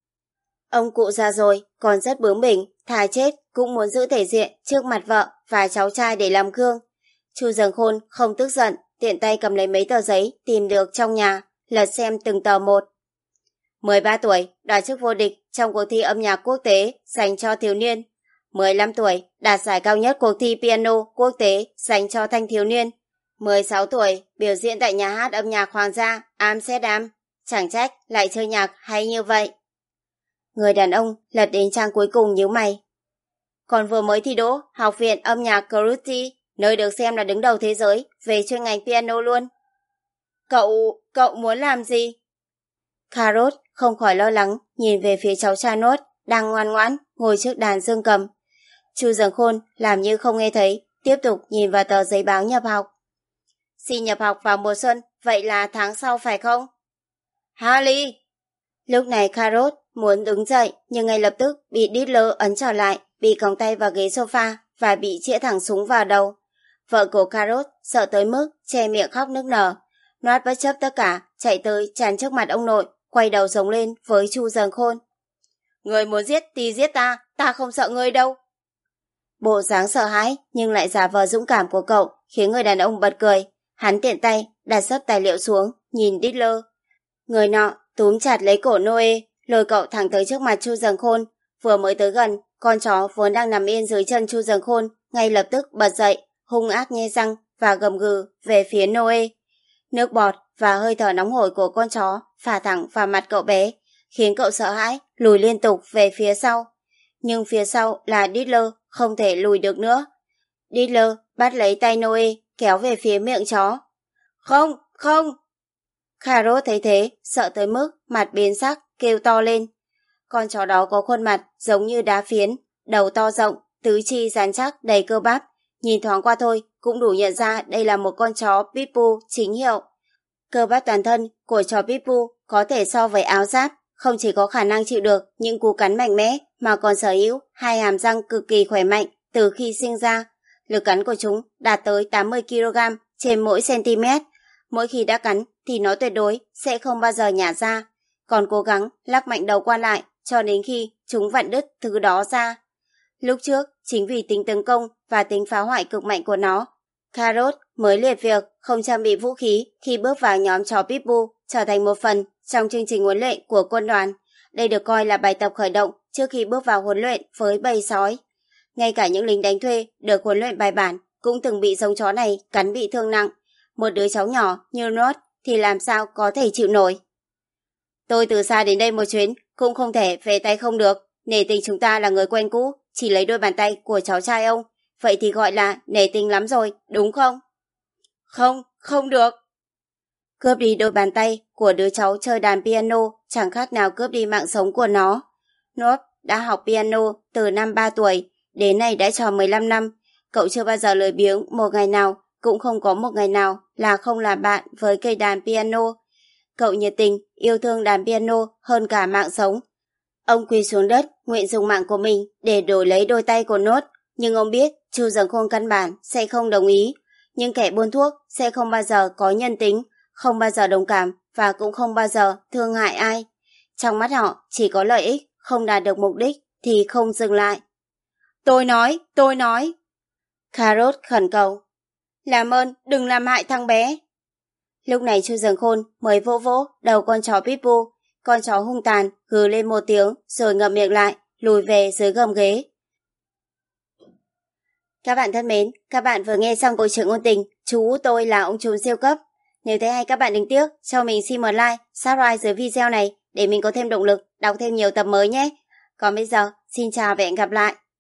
Ông cụ già rồi, còn rất bướng bỉnh, thà chết cũng muốn giữ thể diện trước mặt vợ và cháu trai để làm gương. Chu Dâng Khôn không tức giận, tiện tay cầm lấy mấy tờ giấy tìm được trong nhà, lật xem từng tờ một. mười ba tuổi, đoạt chức vô địch trong cuộc thi âm nhạc quốc tế dành cho thiếu niên. mười lăm tuổi, đạt giải cao nhất cuộc thi piano quốc tế dành cho thanh thiếu niên. mười sáu tuổi, biểu diễn tại nhà hát âm nhạc Hoàng gia Amsterdam. Chẳng trách lại chơi nhạc hay như vậy. Người đàn ông lật đến trang cuối cùng nhíu mày. Còn vừa mới thi đỗ Học viện âm nhạc Karuti, nơi được xem là đứng đầu thế giới về chuyên ngành piano luôn. Cậu, cậu muốn làm gì? Carrot không khỏi lo lắng nhìn về phía cháu trai Nốt đang ngoan ngoãn ngồi trước đàn dương cầm. Chu Dâng Khôn làm như không nghe thấy, tiếp tục nhìn vào tờ giấy báo nhập học. Xin nhập học vào mùa xuân, vậy là tháng sau phải không? Harley! Lúc này Carrot muốn đứng dậy nhưng ngay lập tức bị Diddler ấn trở lại, bị còng tay vào ghế sofa và bị chĩa thẳng súng vào đầu. Vợ của Carrot sợ tới mức che miệng khóc nức nở. Noát bất chấp tất cả, chạy tới tràn trước mặt ông nội, quay đầu giống lên với Chu Dâng Khôn. Người muốn giết thì giết ta, ta không sợ ngươi đâu. Bộ dáng sợ hãi nhưng lại giả vờ dũng cảm của cậu khiến người đàn ông bật cười. Hắn tiện tay đặt sấp tài liệu xuống, nhìn Diddler. Người nọ túm chặt lấy cổ Noe, lôi cậu thẳng tới trước mặt Chu Dâng Khôn. Vừa mới tới gần, con chó vốn đang nằm yên dưới chân Chu Dâng Khôn ngay lập tức bật dậy, hung ác nhe răng và gầm gừ về phía Noe. Nước bọt và hơi thở nóng hổi của con chó phả thẳng vào mặt cậu bé, khiến cậu sợ hãi lùi liên tục về phía sau. Nhưng phía sau là Diddler, không thể lùi được nữa. Diddler bắt lấy tay Noe, kéo về phía miệng chó. Không, không! Carrot thấy thế, sợ tới mức mặt biến sắc, kêu to lên. Con chó đó có khuôn mặt giống như đá phiến, đầu to rộng, tứ chi rắn chắc đầy cơ bắp. Nhìn thoáng qua thôi cũng đủ nhận ra đây là một con chó Pitbull chính hiệu. Cơ bắp toàn thân của chó Pitbull có thể so với áo giáp, không chỉ có khả năng chịu được những cú cắn mạnh mẽ mà còn sở hữu hai hàm răng cực kỳ khỏe mạnh từ khi sinh ra. Lực cắn của chúng đạt tới tám mươi ki lô gam trên mỗi cm. Mỗi khi đã cắn thì nó tuyệt đối sẽ không bao giờ nhả ra, còn cố gắng lắc mạnh đầu qua lại cho đến khi chúng vặn đứt thứ đó ra. Lúc trước, chính vì tính tấn công và tính phá hoại cực mạnh của nó, Carrot mới liệt việc không trang bị vũ khí khi bước vào nhóm chó Pitbull trở thành một phần trong chương trình huấn luyện của quân đoàn. Đây được coi là bài tập khởi động trước khi bước vào huấn luyện với bầy sói. Ngay cả những lính đánh thuê được huấn luyện bài bản cũng từng bị giống chó này cắn bị thương nặng. Một đứa cháu nhỏ như Rod thì làm sao có thể chịu nổi. Tôi từ xa đến đây một chuyến cũng không thể về tay không được. Nể tình chúng ta là người quen cũ, chỉ lấy đôi bàn tay của cháu trai ông, vậy thì gọi là nể tình lắm rồi, đúng không? Không, không được. Cướp đi đôi bàn tay của đứa cháu chơi đàn piano chẳng khác nào cướp đi mạng sống của nó. Rod đã học piano từ năm ba tuổi, đến nay đã tròn mười lăm năm. Cậu chưa bao giờ lười biếng một ngày nào, cũng không có một ngày nào là không làm bạn với cây đàn piano. Cậu nhiệt tình, yêu thương đàn piano hơn cả mạng sống. Ông quỳ xuống đất, nguyện dùng mạng của mình để đổi lấy đôi tay của Rod, nhưng ông biết Chu Dần Khôn căn bản sẽ không đồng ý. Nhưng kẻ buôn thuốc sẽ không bao giờ có nhân tính, không bao giờ đồng cảm và cũng không bao giờ thương hại ai. Trong mắt họ chỉ có lợi ích, không đạt được mục đích thì không dừng lại. Tôi nói, tôi nói. Carrot khẩn cầu. Làm ơn, đừng làm hại thằng bé. Lúc này Chu Dần Khôn mới vỗ vỗ đầu con chó Pitbull. Con chó hung tàn gừ lên một tiếng rồi ngậm miệng lại, lùi về dưới gầm ghế. Các bạn thân mến, các bạn vừa nghe xong câu chuyện ngôn tình Chú Tôi Là Ông Trùm Siêu Cấp. Nếu thấy hay các bạn đừng tiếc cho mình xin một like, subscribe dưới video này để mình có thêm động lực đọc thêm nhiều tập mới nhé. Còn bây giờ, xin chào và hẹn gặp lại.